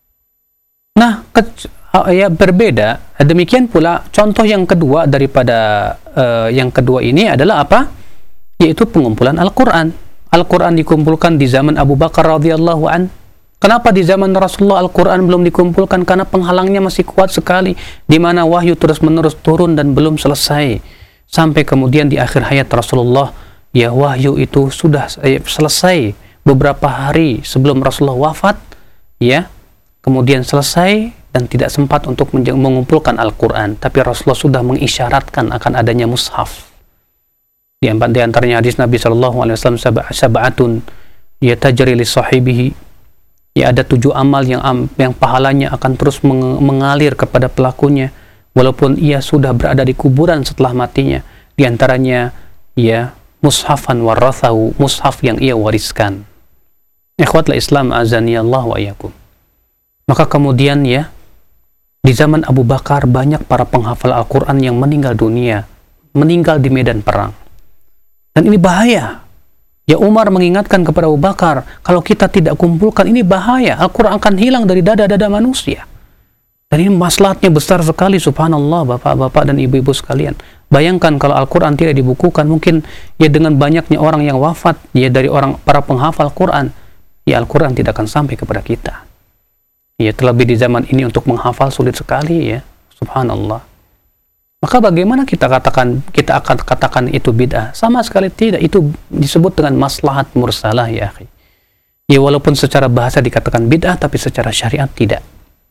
Nah, ya, berbeda. Demikian pula contoh yang kedua daripada uh, yang kedua ini adalah apa? Yaitu pengumpulan Al-Quran. Al-Quran dikumpulkan di zaman Abu Bakar radhiyallahu an. Kenapa di zaman Rasulullah Al-Quran belum dikumpulkan? Karena penghalangnya masih kuat sekali, di mana wahyu terus-menerus turun dan belum selesai. Sampai kemudian di akhir hayat Rasulullah, ya, wahyu itu sudah eh, selesai beberapa hari sebelum Rasulullah wafat, ya, kemudian selesai dan tidak sempat untuk mengumpulkan Al-Quran. Tapi Rasulullah sudah mengisyaratkan akan adanya mushaf. Di antaranya hadis Nabi Shallallahu Alaihi Wasallam, sab'atun ya tajri li sahibihi, ya, ada tujuh amal yang yang pahalanya akan terus mengalir kepada pelakunya walaupun ia sudah berada di kuburan setelah matinya. Di antaranya, ya, mushafan warathahu, mushaf yang ia wariskan. Ikhwatul Islam azani Allah wa iyyakum. Maka kemudian, ya, di zaman Abu Bakar banyak para penghafal Al-Quran yang meninggal dunia. meninggal di medan perang. Dan ini bahaya. Ya, Umar mengingatkan kepada Abu Bakar, kalau kita tidak kumpulkan ini bahaya, Al-Quran akan hilang dari dada-dada manusia. Dan ini maslahatnya besar sekali, subhanallah, bapak-bapak dan ibu-ibu sekalian. Bayangkan kalau Al-Quran tidak dibukukan, mungkin ya dengan banyaknya orang yang wafat, ya dari orang para penghafal Quran, ya Al-Quran tidak akan sampai kepada kita. Ya, terlebih di zaman ini untuk menghafal sulit sekali, ya, subhanallah. Maka bagaimana kita katakan, kita akan katakan itu bid'ah? Sama sekali tidak. Itu disebut dengan maslahat mursalah, ya akhi. Ya, walaupun secara bahasa dikatakan bid'ah, tapi secara syariat tidak.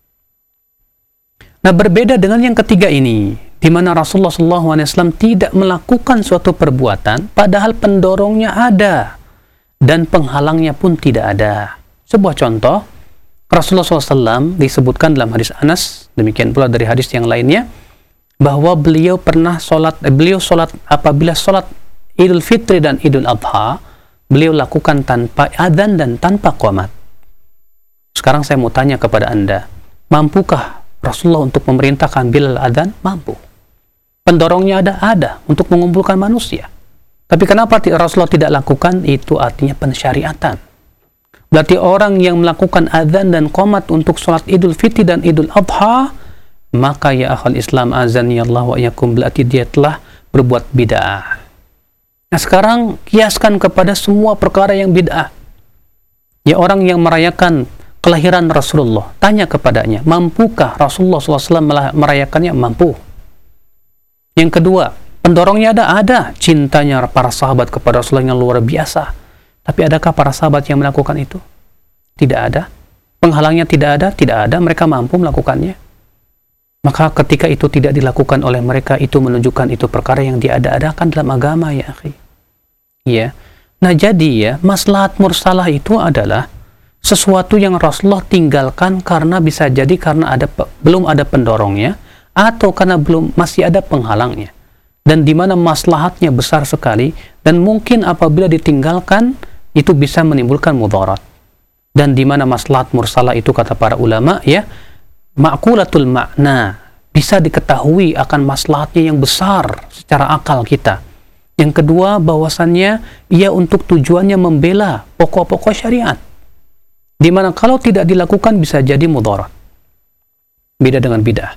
Nah, berbeda dengan yang ketiga ini, di mana Rasulullah shallallahu alaihi wasallam tidak melakukan suatu perbuatan, padahal pendorongnya ada, dan penghalangnya pun tidak ada. Sebuah contoh, Rasulullah shallallahu alaihi wasallam disebutkan dalam hadis Anas, demikian pula dari hadis yang lainnya, bahwa beliau pernah sholat, eh, beliau sholat apabila sholat Idul Fitri dan Idul Adha, beliau lakukan tanpa adzan dan tanpa qomat. Sekarang saya mau tanya kepada Anda, mampukah Rasulullah untuk memerintahkan Bilal adzan? Mampu. Pendorongnya ada? Ada, untuk mengumpulkan manusia. Tapi kenapa Rasulullah tidak lakukan? Itu artinya pensyariatan. Berarti orang yang melakukan adzan dan qomat untuk sholat Idul Fitri dan Idul Adha, maka ya akhal Islam azani Allah wa iyakum, berarti dia telah berbuat bid'ah. Nah, sekarang kiaskan kepada semua perkara yang bid'ah. Ya, orang yang merayakan kelahiran Rasulullah, tanya kepadanya, mampukah Rasulullah shallallahu alaihi wasallam merayakannya? Mampu. Yang kedua, pendorongnya ada? Ada. Cintanya para sahabat kepada Rasulullah yang luar biasa. Tapi adakah para sahabat yang melakukan itu? Tidak ada. Penghalangnya tidak ada? Tidak ada. Mereka mampu melakukannya. Maka ketika itu tidak dilakukan oleh mereka, itu menunjukkan itu perkara yang diada-adakan dalam agama, ya akhi. Ya. Nah, jadi ya, maslahat mursalah itu adalah sesuatu yang Rasulullah tinggalkan karena bisa jadi karena ada belum ada pendorongnya, atau karena belum masih ada penghalangnya. Dan di mana maslahatnya besar sekali, dan mungkin apabila ditinggalkan itu bisa menimbulkan mudarat. Dan di mana maslahat mursalah itu, kata para ulama, ya, ma'kulatul makna, bisa diketahui akan maslahatnya yang besar secara akal kita. Yang kedua, bahwasannya ia untuk tujuannya membela pokok-pokok syariat, di mana kalau tidak dilakukan bisa jadi mudarat. Beda dengan bid'ah.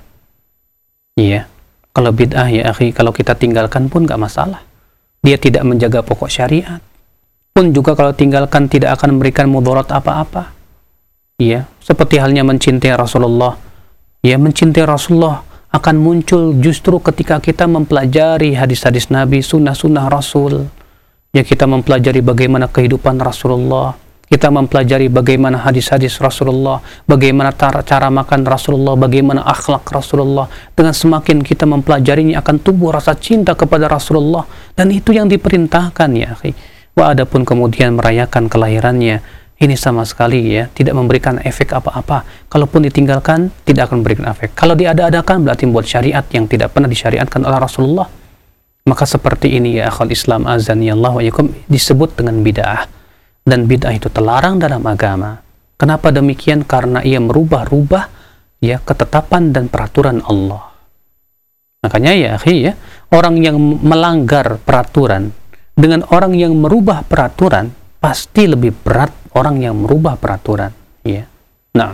Iya, kalau bid'ah, ya akhi, kalau kita tinggalkan pun gak masalah. Dia tidak menjaga pokok syariat. Pun juga kalau tinggalkan tidak akan memberikan mudarat apa-apa. Iya, seperti halnya mencintai Rasulullah. Ya, mencintai Rasulullah akan muncul justru ketika kita mempelajari hadis-hadis Nabi, sunnah-sunnah Rasul. Ya, kita mempelajari bagaimana kehidupan Rasulullah. Kita mempelajari bagaimana hadis-hadis Rasulullah, bagaimana cara, cara makan Rasulullah, bagaimana akhlak Rasulullah. Dengan semakin kita mempelajarinya akan tumbuh rasa cinta kepada Rasulullah. Dan itu yang diperintahkan, ya akhi. Wa adapun kemudian merayakan kelahirannya, ini sama sekali ya tidak memberikan efek apa-apa. Kalaupun ditinggalkan tidak akan memberikan efek. Kalau diada-adakan berarti membuat syariat yang tidak pernah disyariatkan oleh Rasulullah. Maka seperti ini ya akhal Islam azani Allah wa iyakum, disebut dengan bid'ah. Dan bid'ah itu terlarang dalam agama. Kenapa demikian? Karena ia merubah-rubah ya ketetapan dan peraturan Allah. Makanya ya akhi ya, orang yang melanggar peraturan dengan orang yang merubah peraturan pasti lebih berat orang yang merubah peraturan, ya. Nah.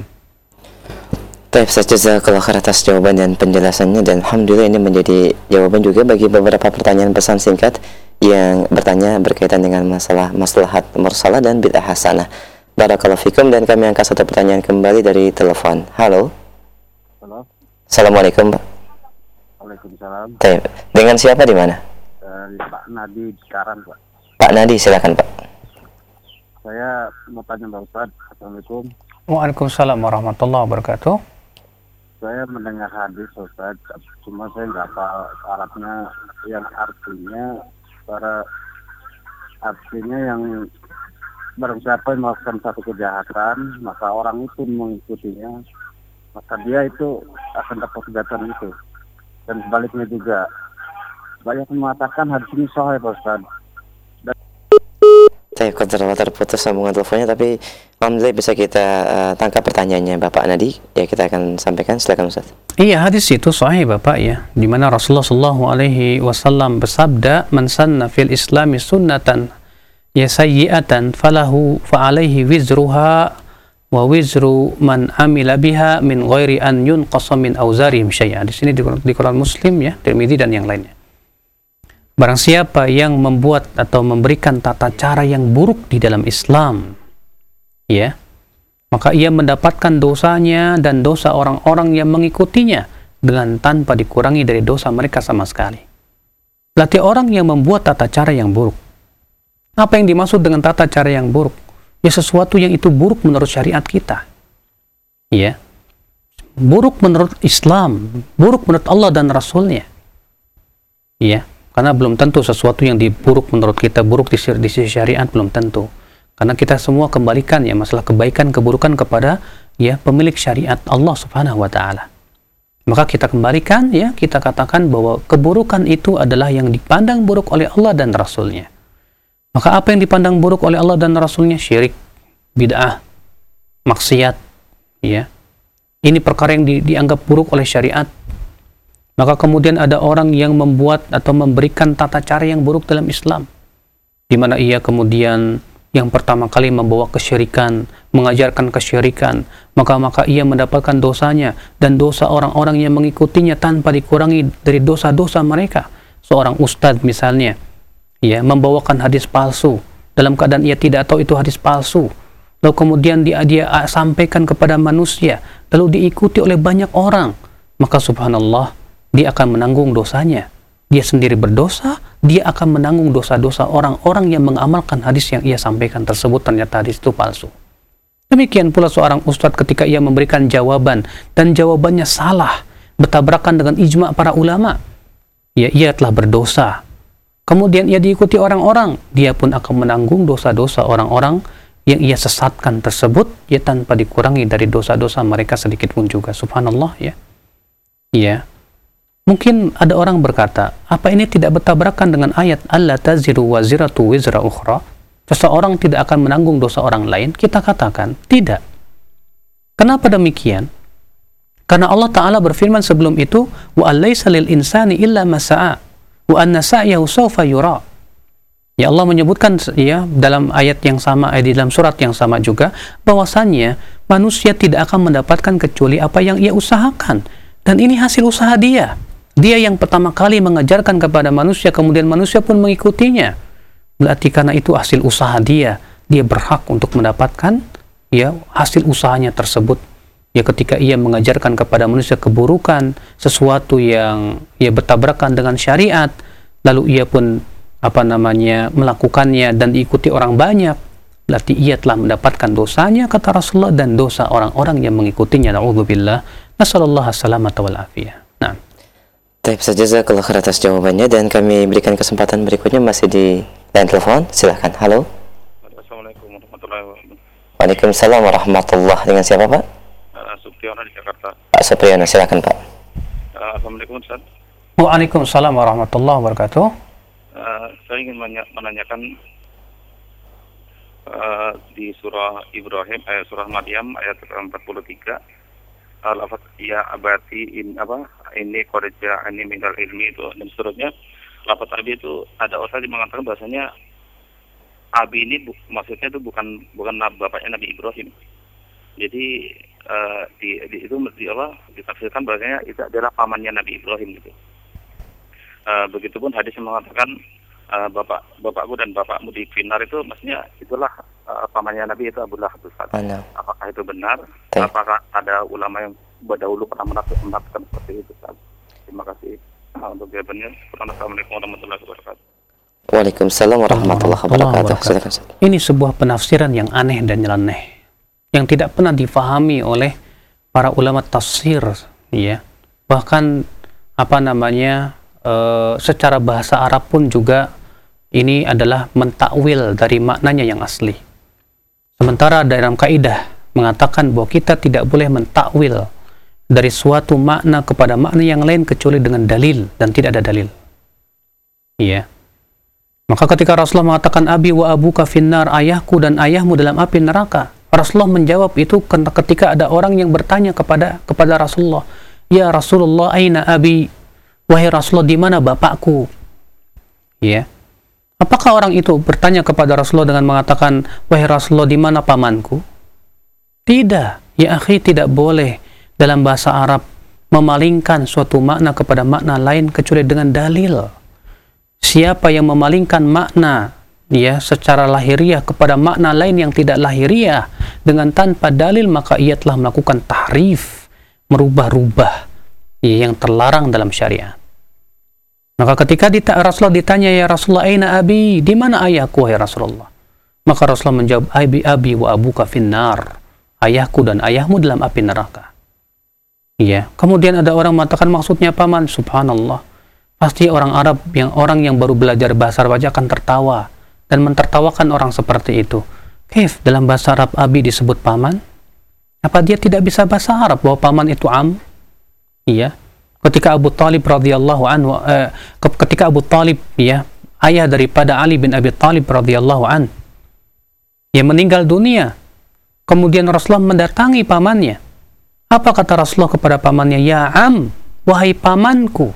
Baik, Ustaz, jazakallahu khair atas jawaban dan penjelasannya, dan alhamdulillah ini menjadi jawaban juga bagi beberapa pertanyaan pesan singkat yang bertanya berkaitan dengan masalah maslahat mursalah dan bid'ah hasanah. Barakallahu fikum, dan kami angkat satu pertanyaan kembali dari telepon. Halo. Halo. Assalamualaikum, Pak. Waalaikumsalam. Baik. Dengan siapa di mana? Dari Pak Nadi sekarang, Pak. Pak Nadi, silakan, Pak. Saya mau tanya Pak Ustaz. Assalamualaikum. Waalaikumsalam warahmatullahi wabarakatuh. Saya mendengar hadis Ustaz, cuma saya nggak hafal syaratnya, yang artinya para artinya yang barang siapa yang melakukan satu kejahatan, maka orang itu mengikutinya, maka dia itu akan dapat kejahatan itu. Dan sebaliknya juga, banyak yang mengatakan hadis ini sahih Pak Ustaz. Baik, Tapi kalau terputus sambungan teleponnya, tapi alhamdulillah bisa kita uh, tangkap pertanyaannya Bapak Nadi. Ya, kita akan sampaikan. Silakan Ustaz. Iya, hadis itu sahih Bapak ya, di mana Rasulullah Shallallahu Alaihi Wasallam bersabda, "Man sanna fil Islami sunnatan ya sayyi'atan falahu fa'alaihi wizruha wa wizru man amila biha min ghairi an yunqasa min auzarihim syai'a." Di sini di, di Quran Muslim ya, Tirmidzi dan yang lainnya. Barang siapa yang membuat atau memberikan tata cara yang buruk di dalam Islam, ya, maka ia mendapatkan dosanya dan dosa orang-orang yang mengikutinya dengan tanpa dikurangi dari dosa mereka sama sekali. Berarti orang yang membuat tata cara yang buruk. Apa yang dimaksud dengan tata cara yang buruk? Ya, sesuatu yang itu buruk menurut syariat kita. Ya. Buruk menurut Islam, buruk menurut Allah dan Rasulnya. Ya. Karena belum tentu sesuatu yang diburuk menurut kita buruk di sisi syariat, belum tentu. Karena kita semua kembalikan ya masalah kebaikan keburukan kepada ya pemilik syariat Allah Subhanahu wa taala. Maka kita kembalikan ya, kita katakan bahwa keburukan itu adalah yang dipandang buruk oleh Allah dan Rasulnya. Maka apa yang dipandang buruk oleh Allah dan Rasulnya? Syirik, bid'ah, maksiat, ya. Ini perkara yang di, dianggap buruk oleh syariat. Maka kemudian ada orang yang membuat atau memberikan tata cara yang buruk dalam Islam, di mana ia kemudian yang pertama kali membawa kesyirikan, mengajarkan kesyirikan, maka maka ia mendapatkan dosanya dan dosa orang-orang yang mengikutinya tanpa dikurangi dari dosa-dosa mereka. Seorang ustadz misalnya, ya, membawakan hadis palsu dalam keadaan ia tidak tahu itu hadis palsu, lalu kemudian dia, dia sampaikan kepada manusia, lalu diikuti oleh banyak orang, maka subhanallah, dia akan menanggung dosanya. Dia sendiri berdosa, dia akan menanggung dosa-dosa orang-orang yang mengamalkan hadis yang ia sampaikan tersebut, ternyata hadis itu palsu. Demikian pula seorang ustadz ketika ia memberikan jawaban dan jawabannya salah, bertabrakan dengan ijma' para ulama, ya, ia telah berdosa. Kemudian ia diikuti orang-orang, dia pun akan menanggung dosa-dosa orang-orang yang ia sesatkan tersebut, ya, tanpa dikurangi dari dosa-dosa mereka sedikit pun juga. Subhanallah, ya. Ya. Mungkin ada orang berkata, apa ini tidak bertabrakan dengan ayat alla taziru waziratu wizra ukhra? Seseorang tidak akan menanggung dosa orang lain. Kita katakan, tidak. Kenapa demikian? Karena Allah Ta'ala berfirman sebelum itu, wa alaysa lil insani illa ma sa'a wa anna sa'yahu sawfa yura. Ya, Allah menyebutkan ya dalam ayat yang sama, eh, di dalam surat yang sama juga, bahwasannya manusia tidak akan mendapatkan kecuali apa yang ia usahakan. Dan ini hasil usaha dia. Dia yang pertama kali mengajarkan kepada manusia, kemudian manusia pun mengikutinya. Berarti karena itu hasil usaha dia, dia berhak untuk mendapatkan ya hasil usahanya tersebut. Ya, ketika ia mengajarkan kepada manusia keburukan, sesuatu yang ia bertabrakan dengan syariat, lalu ia pun apa namanya melakukannya dan diikuti orang banyak, berarti ia telah mendapatkan dosanya, kata Rasulullah, dan dosa orang-orang yang mengikutinya. Na'udzubillah. Nasallallahu as-salamata wal afiyah. Nah. Baik, jazakallahu khair atas jawabannya, dan kami berikan kesempatan berikutnya masih di line telepon. Silakan. Halo. Assalamualaikum warahmatullahi wabarakatuh. Waalaikumsalam warahmatullahi. Dengan siapa, Pak? Uh, Supriyono di Jakarta. Pak Supriyono, silakan, Pak. Uh, Assalamualaikum, Ustaz. Waalaikumsalam warahmatullahi wabarakatuh. Uh, saya ingin menanyakan uh, di surah Ibrahim, ayat surah Maryam ayat empat puluh tiga. Al-afat ya abati in apa ini korja ini minal ilmi itu, dan seterusnya. Lafaz abi itu ada orang yang mengatakan bahasanya abi ini bu, maksudnya itu bukan bukan bapaknya Nabi Ibrahim. Jadi uh, di, di itu di apa ditafsirkan bahasanya itu adalah pamannya Nabi Ibrahim gitu. Uh, begitupun hadis yang mengatakan uh, bapak bapakku dan bapakmu di finar, itu maksudnya itulah uh, pamannya Nabi itu Abu Lahab. Apakah itu benar? Teh. Apakah ada ulama yang berdahulu pernah menafsirkan seperti itu? Terima kasih uh, untuk jawabannya. Assalamualaikum warahmatullahi wabarakatuh. Waalaikumsalam warahmatullahi wabarakatuh. Ini sebuah penafsiran yang aneh dan nyeleneh, yang tidak pernah difahami oleh para ulama tafsir, ya. Bahkan apa namanya e, secara bahasa Arab pun juga ini adalah mentakwil dari maknanya yang asli. Sementara dalam kaidah mengatakan bahwa kita tidak boleh mentakwil dari suatu makna kepada makna yang lain kecuali dengan dalil, dan tidak ada dalil. Iya. Maka ketika Rasulullah mengatakan abi wa abuka finnar, ayahku dan ayahmu dalam api neraka, Rasulullah menjawab itu ketika ada orang yang bertanya kepada kepada Rasulullah, ya Rasulullah, aina abi? Wahai Rasulullah, di mana bapakku? Ya. Apakah orang itu bertanya kepada Rasulullah dengan mengatakan, wahai Rasulullah, di mana pamanku? Tidak. Ya akhi, tidak boleh dalam bahasa Arab memalingkan suatu makna kepada makna lain kecuali dengan dalil. Siapa yang memalingkan makna ya secara lahiriah kepada makna lain yang tidak lahiriah dengan tanpa dalil, maka ia telah melakukan tahrif, merubah-rubah ya, yang terlarang dalam syariat. Maka ketika dita- Rasulullah ditanya, ya Rasulullah, aina abi? Di mana ayahku, wahai Rasulullah? Maka Rasulullah menjawab, abi abi wa abuka finnar. Ayahku dan ayahmu dalam api neraka. Iya. Kemudian ada orang mengatakan maksudnya paman. Subhanallah. Pasti orang Arab, yang orang yang baru belajar bahasa Arab aja akan tertawa dan mentertawakan orang seperti itu. Kaif dalam bahasa Arab abi disebut paman? Apa dia tidak bisa bahasa Arab bahwa paman itu am? Iya. Ketika Abu Talib radhiyallahu anhu, eh, ketika Abu Talib ya, ayah daripada Ali bin Abi Talib radhiyallahu an, yang meninggal dunia, kemudian Rasulullah mendatangi pamannya. Apa kata Rasulullah kepada pamannya? Ya am, wahai pamanku.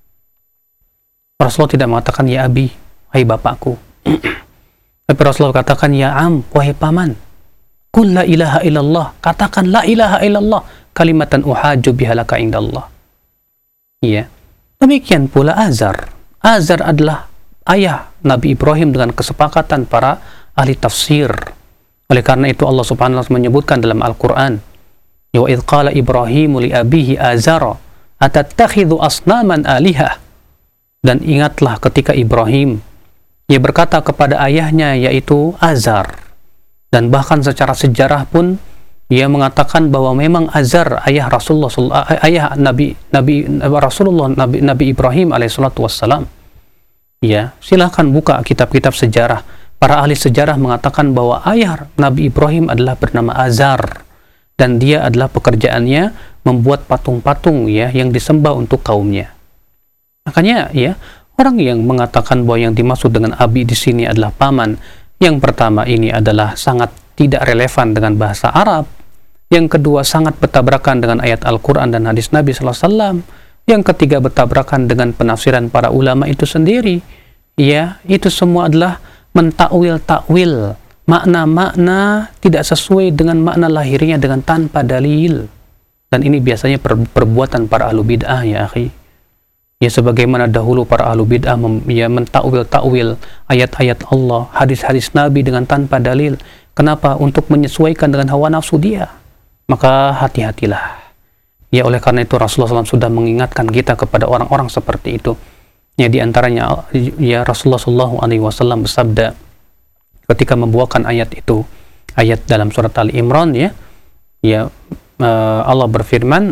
Rasulullah tidak mengatakan ya abi, wahai bapakku. Tapi Rasulullah katakan ya am, wahai paman. Qul la ilaha illallah, katakan la ilaha illallah, kalimatan uhajju biha laka indallah. Iya. Demikian pula Azar. Azar adalah ayah Nabi Ibrahim dengan kesepakatan para ahli tafsir. Oleh karena itu Allah Subhanahu wa taala menyebutkan dalam Al-Qur'an, "Wa idz qala Ibrahimu li abihi Azara atattakhidhu asnaman alihah." Dan ingatlah ketika Ibrahim ia berkata kepada ayahnya yaitu Azar, dan bahkan secara sejarah pun ia mengatakan bahwa memang Azar ayah Rasulullah ayah Nabi Nabi Rasulullah Nabi, Nabi Ibrahim alaihissalatu wassalam. Ya, silahkan buka kitab-kitab sejarah. Para ahli sejarah mengatakan bahwa ayah Nabi Ibrahim adalah bernama Azar, dan dia adalah pekerjaannya membuat patung-patung ya yang disembah untuk kaumnya. Makanya ya, orang yang mengatakan bahwa yang dimaksud dengan abi di sini adalah paman, yang pertama ini adalah sangat tidak relevan dengan bahasa Arab. Yang kedua sangat bertabrakan dengan ayat Al-Quran dan hadis Nabi sallallahu alaihi wasallam. Yang ketiga bertabrakan dengan penafsiran para ulama itu sendiri. Ya, itu semua adalah mentakwil-takwil makna-makna tidak sesuai dengan makna lahirnya dengan tanpa dalil. Dan ini biasanya per perbuatan para ahlu bid'ah ya akhi. Ya sebagaimana dahulu para ahlu bid'ah ya mentakwil-takwil ayat-ayat Allah, hadis-hadis Nabi dengan tanpa dalil. Kenapa? Untuk menyesuaikan dengan hawa nafsu dia. Maka hati-hatilah. Ya oleh karena itu Rasulullah shallallahu alaihi wasallam sudah mengingatkan kita kepada orang-orang seperti itu. Ya di antaranya ya Rasulullah shallallahu alaihi wasallam bersabda ketika membawakan ayat itu, ayat dalam surat Ali Imran ya. Ya uh, Allah berfirman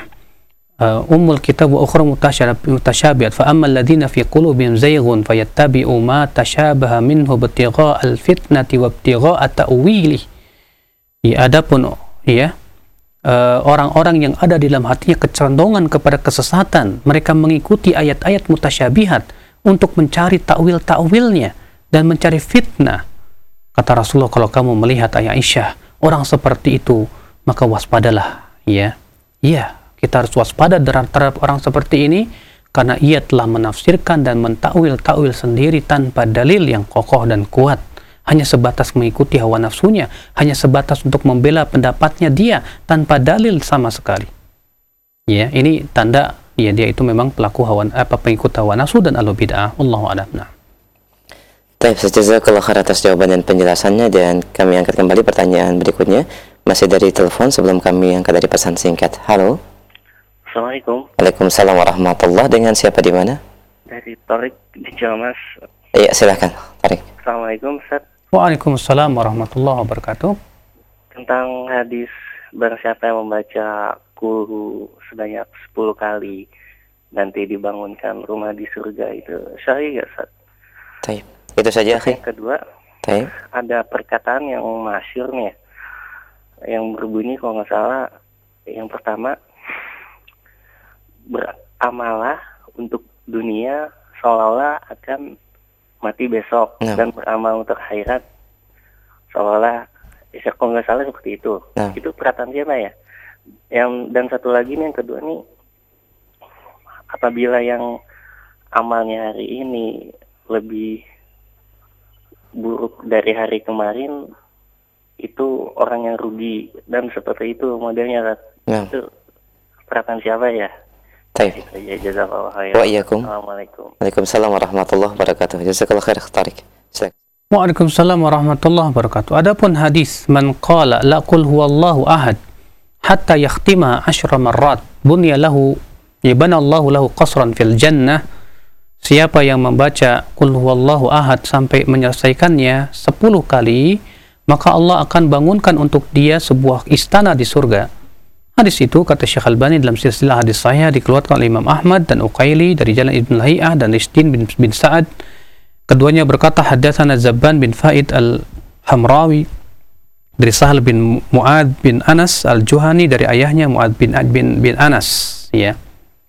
Ummul kitab wa ukhra mutasyabihat fa ammal ladina fi qulubihim zayghun fayattabi'u ma tashabaha minhu ibtigha'a al-fitnati wa ibtigha'a ta'wilih. Ya adapun ya orang-orang uh, yang ada di dalam hatinya kecondongan kepada kesesatan, mereka mengikuti ayat-ayat mutasyabihat untuk mencari takwil-takwilnya dan mencari fitnah. Kata Rasulullah, kalau kamu melihat ayat Aisyah orang seperti itu, maka waspadalah ya. Iya, kita harus waspada terhadap orang seperti ini karena ia telah menafsirkan dan mentakwil-takwil sendiri tanpa dalil yang kokoh dan kuat, hanya sebatas mengikuti hawa nafsunya, hanya sebatas untuk membela pendapatnya dia tanpa dalil sama sekali. Ya, ini tanda ya dia itu memang pelaku hawa apa pengikut hawa nafsu dan ahlu bid'ah. Wallahu a'lam. Nah. Baik, jazakallahu khair atas jawaban dan penjelasannya, dan kami angkat kembali pertanyaan berikutnya masih dari telepon sebelum kami angkat dari pesan singkat. Halo. Assalamualaikum. Waalaikumsalam warahmatullah. Dengan siapa di mana? Dari Tarik di Ciamas. Iya, silakan, Tarik. Assalamualaikum, Ustaz. Waalaikumsalam warahmatullahi wabarakatuh. Tentang hadis barang siapa yang membaca kulhu sebanyak sepuluh kali nanti dibangunkan rumah di surga, itu syar'i enggak, Ustaz? Baik. Itu saja, akhi. Yang kedua, Baik. ada perkataan yang masyhur nih, yang berbunyi kalau nggak salah, yang pertama, beramalah untuk dunia seolah-olah akan mati besok Nah. dan beramal untuk akhirat, seolah ya, kalau nggak salah seperti itu. Nah. Itu perkataan siapa ya? Yang dan satu lagi nih, yang kedua nih, apabila yang amalnya hari ini lebih buruk dari hari kemarin, itu orang yang rugi, dan seperti itu modelnya kan. Nah. Itu perkataan siapa ya? Taib. Itu aja, jazakallahu khairan. Wa iyyakum. Assalamualaikum. Waalaikumsalam warahmatullahi wabarakatuh. Jazakallahu khair Tarik. Silakan. Waalaikumsalam warahmatullahi wabarakatuh. Adapun hadis man qala la qul huwallahu ahad hatta yakhtima asyra marrat bunya lahu yabana Allahu lahu qasran fil jannah. Siapa yang membaca qul huwallahu ahad sampai menyelesaikannya sepuluh kali, maka Allah akan bangunkan untuk dia sebuah istana di surga. Hadis itu, kata Syekh Albani dalam silsilah hadis sahih, dikeluarkan oleh Imam Ahmad dan Uqaili dari jalan Ibn Lahiyah dan Rishdin bin, bin Sa'ad. Keduanya berkata haddatsana Zabban bin Faid al-Hamrawi dari Sahal bin Mu'ad bin Anas al-Juhani dari ayahnya Mu'ad bin bin, bin Anas, ya.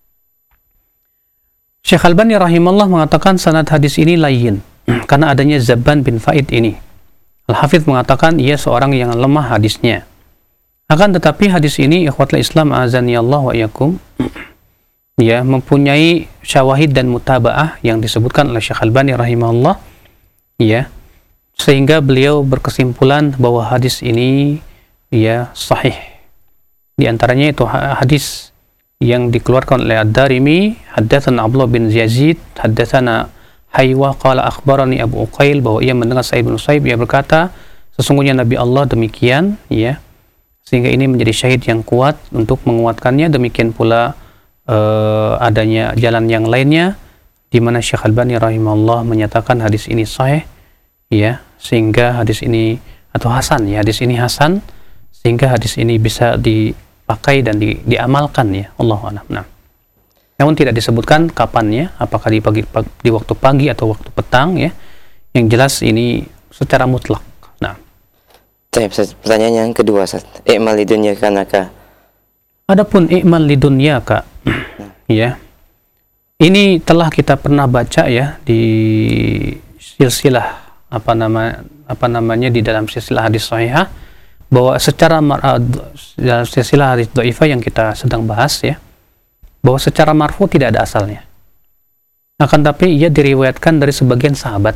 Syekh Albani rahimahullah mengatakan sanad hadis ini layyin karena adanya Zabban bin Faid ini. Al-Hafidz mengatakan ia seorang yang lemah hadisnya. Akan tetapi hadis ini, ikhwatul Islam azani Allah wa iyyakum, ya, mempunyai syawahid dan mutaba'ah yang disebutkan oleh Syekh Albani rahimahullah, ya, sehingga beliau berkesimpulan bahwa hadis ini ya sahih. Di antaranya itu hadis yang dikeluarkan oleh Ad-Darimi, haddatsana Abdullah bin Yazid, haddatsana Haywa qala akhbarani Abu Uqail, bahwa ia mendengar Sa'id bin Musayyib, ia berkata sesungguhnya Nabi Allah demikian, ya, sehingga ini menjadi syahid yang kuat untuk menguatkannya. Demikian pula uh, adanya jalan yang lainnya di mana Syekh Albani rahimahullah menyatakan hadis ini sahih, ya, sehingga hadis ini atau hasan, ya, hadis ini hasan, sehingga hadis ini bisa dipakai dan di, diamalkan, ya, Allahu a'lam. Nah, namun tidak disebutkan kapannya, apakah di pagi, pagi di waktu pagi atau waktu petang, ya. Yang jelas ini secara mutlak. Nah, Taib, pertanyaan yang kedua, Ustaz. I'mal lidunya kanaka. Adapun i'mal lidunya, Kak, ya, ini telah kita pernah baca, ya, di silsilah apa nama apa namanya di dalam silsilah hadis sahihah, bahwa secara uh, dalam silsilah hadis dhaifah yang kita sedang bahas, ya, bahwa secara marfu tidak ada asalnya. Akan tapi ia diriwayatkan dari sebagian sahabat.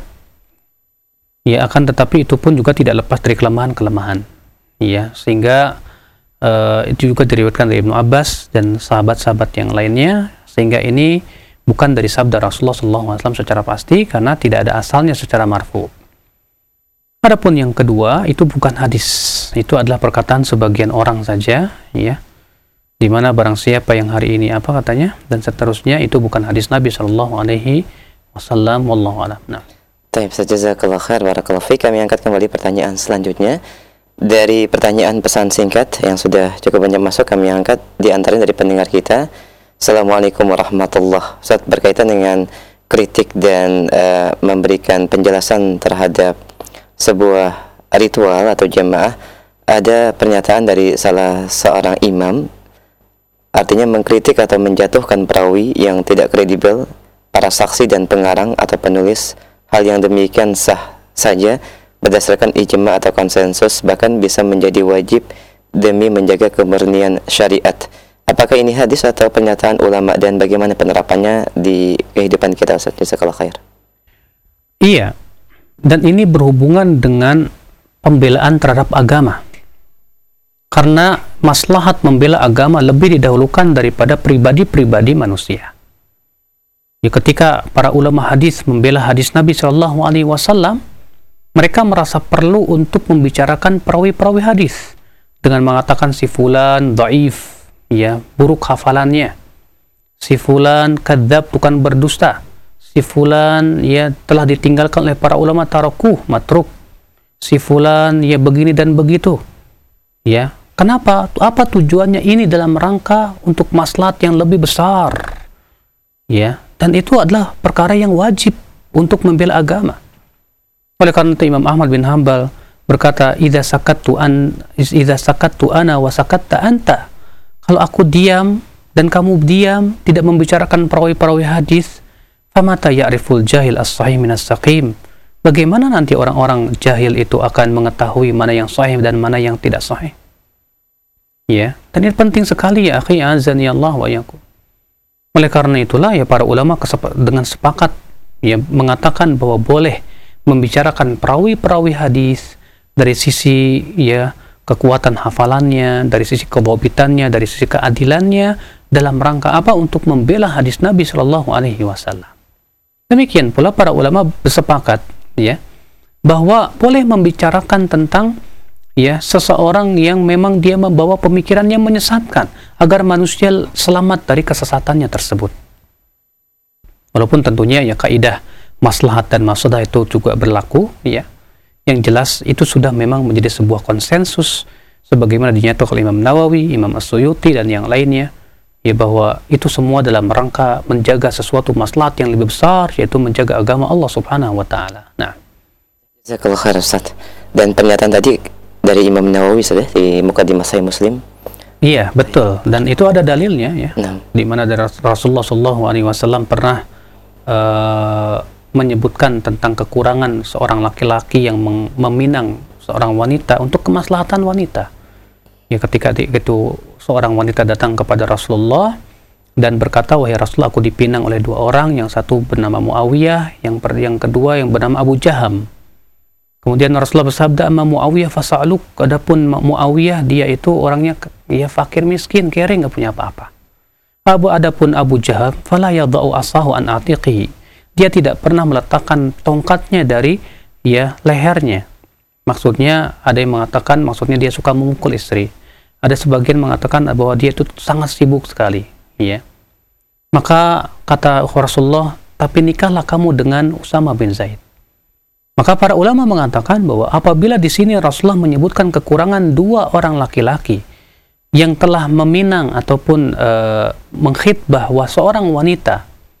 Ya, akan tetapi itu pun juga tidak lepas dari kelemahan-kelemahan. Ya, sehingga uh, itu juga diriwayatkan dari Ibnu Abbas dan sahabat-sahabat yang lainnya, sehingga ini bukan dari sabda Rasulullah shallallahu alaihi wasallam secara pasti karena tidak ada asalnya secara marfu. Adapun yang kedua, itu bukan hadis. Itu adalah perkataan sebagian orang saja, ya. Di mana barang siapa yang hari ini apa katanya dan seterusnya, itu bukan hadis Nabi shallallahu alaihi wasallam, wallahu a'lam. Nah. Taib, jazakallahu khair, barakallahu fiik. Kami angkat kembali pertanyaan selanjutnya. Dari pertanyaan pesan singkat yang sudah cukup banyak masuk, kami angkat di antaranya dari pendengar kita. Assalamualaikum warahmatullahi wabarakatuh. Ustaz, berkaitan dengan kritik dan uh, memberikan penjelasan terhadap sebuah ritual atau jamaah, ada pernyataan dari salah seorang imam, artinya mengkritik atau menjatuhkan perawi yang tidak kredibel, para saksi dan pengarang atau penulis. Hal yang demikian sah saja berdasarkan ijma atau konsensus, bahkan bisa menjadi wajib demi menjaga kemurnian syariat. Apakah ini hadis atau pernyataan ulama, dan bagaimana penerapannya di kehidupan kita, Ustaz? Jazakallahu khair. Iya, dan ini berhubungan dengan pembelaan terhadap agama. Karena maslahat membela agama lebih didahulukan daripada pribadi-pribadi manusia. Ya, ketika para ulama hadis membela hadis Nabi shallallahu alaihi wasallam, mereka merasa perlu untuk membicarakan perawi-perawi hadis dengan mengatakan si fulan dhaif, ya, buruk hafalannya, si fulan kadzab, tukang berdusta, si fulan, ya, telah ditinggalkan oleh para ulama tarakuh, matruk, si fulan, ya, begini dan begitu, ya. Kenapa? Apa tujuannya? Ini dalam rangka untuk maslahat yang lebih besar, ya. Dan itu adalah perkara yang wajib untuk membela agama. Oleh karena itu Imam Ahmad bin Hanbal berkata, "Idza sakattu an idza sakattu ana wa sakatta anta." Kalau aku diam dan kamu diam, tidak membicarakan perawi-perawi hadis, famata ya'riful jahil as-sahih minas saqim. Bagaimana nanti orang-orang jahil itu akan mengetahui mana yang sahih dan mana yang tidak sahih? Ya, dan ini penting sekali ya akhi, azani Allah wa iyyakum. Oleh karena itulah ya para ulama dengan sepakat ya mengatakan bahwa boleh membicarakan perawi-perawi hadis dari sisi ya kekuatan hafalannya, dari sisi kebawabitannya, dari sisi keadilannya, dalam rangka apa? Untuk membela hadis Nabi Shallallahu Alaihi Wasallam. Demikian pula para ulama bersepakat ya bahwa boleh membicarakan tentang ya seseorang yang memang dia membawa pemikiran yang menyesatkan agar manusia selamat dari kesesatannya tersebut. Walaupun tentunya ya kaidah maslahat dan mafsadah itu juga berlaku ya. Yang jelas itu sudah memang menjadi sebuah konsensus sebagaimana dinyatakan oleh Imam Nawawi, Imam As-Suyuti dan yang lainnya ya bahwa itu semua dalam rangka menjaga sesuatu maslahat yang lebih besar, yaitu menjaga agama Allah Subhanahu wa taala. Nah, jazakallahu khair Ustaz. Dan pernyataan tadi dari Imam Nawawi sudah di Muqaddimah Sahih Muslim. Iya, betul. Dan itu ada dalilnya ya. Nah. Di mana dari Rasulullah sallallahu alaihi wasallam pernah uh, menyebutkan tentang kekurangan seorang laki-laki yang meminang seorang wanita untuk kemaslahatan wanita. Ya, ketika itu seorang wanita datang kepada Rasulullah dan berkata, wahai Rasulullah, aku dipinang oleh dua orang, yang satu bernama Muawiyah, yang per, yang kedua yang bernama Abu Jaham. Kemudian Rasulullah bersabda, amma Muawiyah fasa'aluk, adapun Muawiyah dia itu orangnya ya fakir miskin, kering, nggak punya apa-apa. Abu adapun Abu Jaham fala yadau asahu an atiqihi, dia tidak pernah meletakkan tongkatnya dari ya lehernya. Maksudnya ada yang mengatakan maksudnya dia suka memukul istri. Ada sebagian mengatakan bahwa dia itu sangat sibuk sekali, ya. Maka kata Rasulullah, tapi nikahlah kamu dengan Usama bin Zaid. Maka para ulama mengatakan bahwa apabila di sini Rasulullah menyebutkan kekurangan dua orang laki-laki yang telah meminang ataupun uh, mengkhitbah bahwa seorang wanita,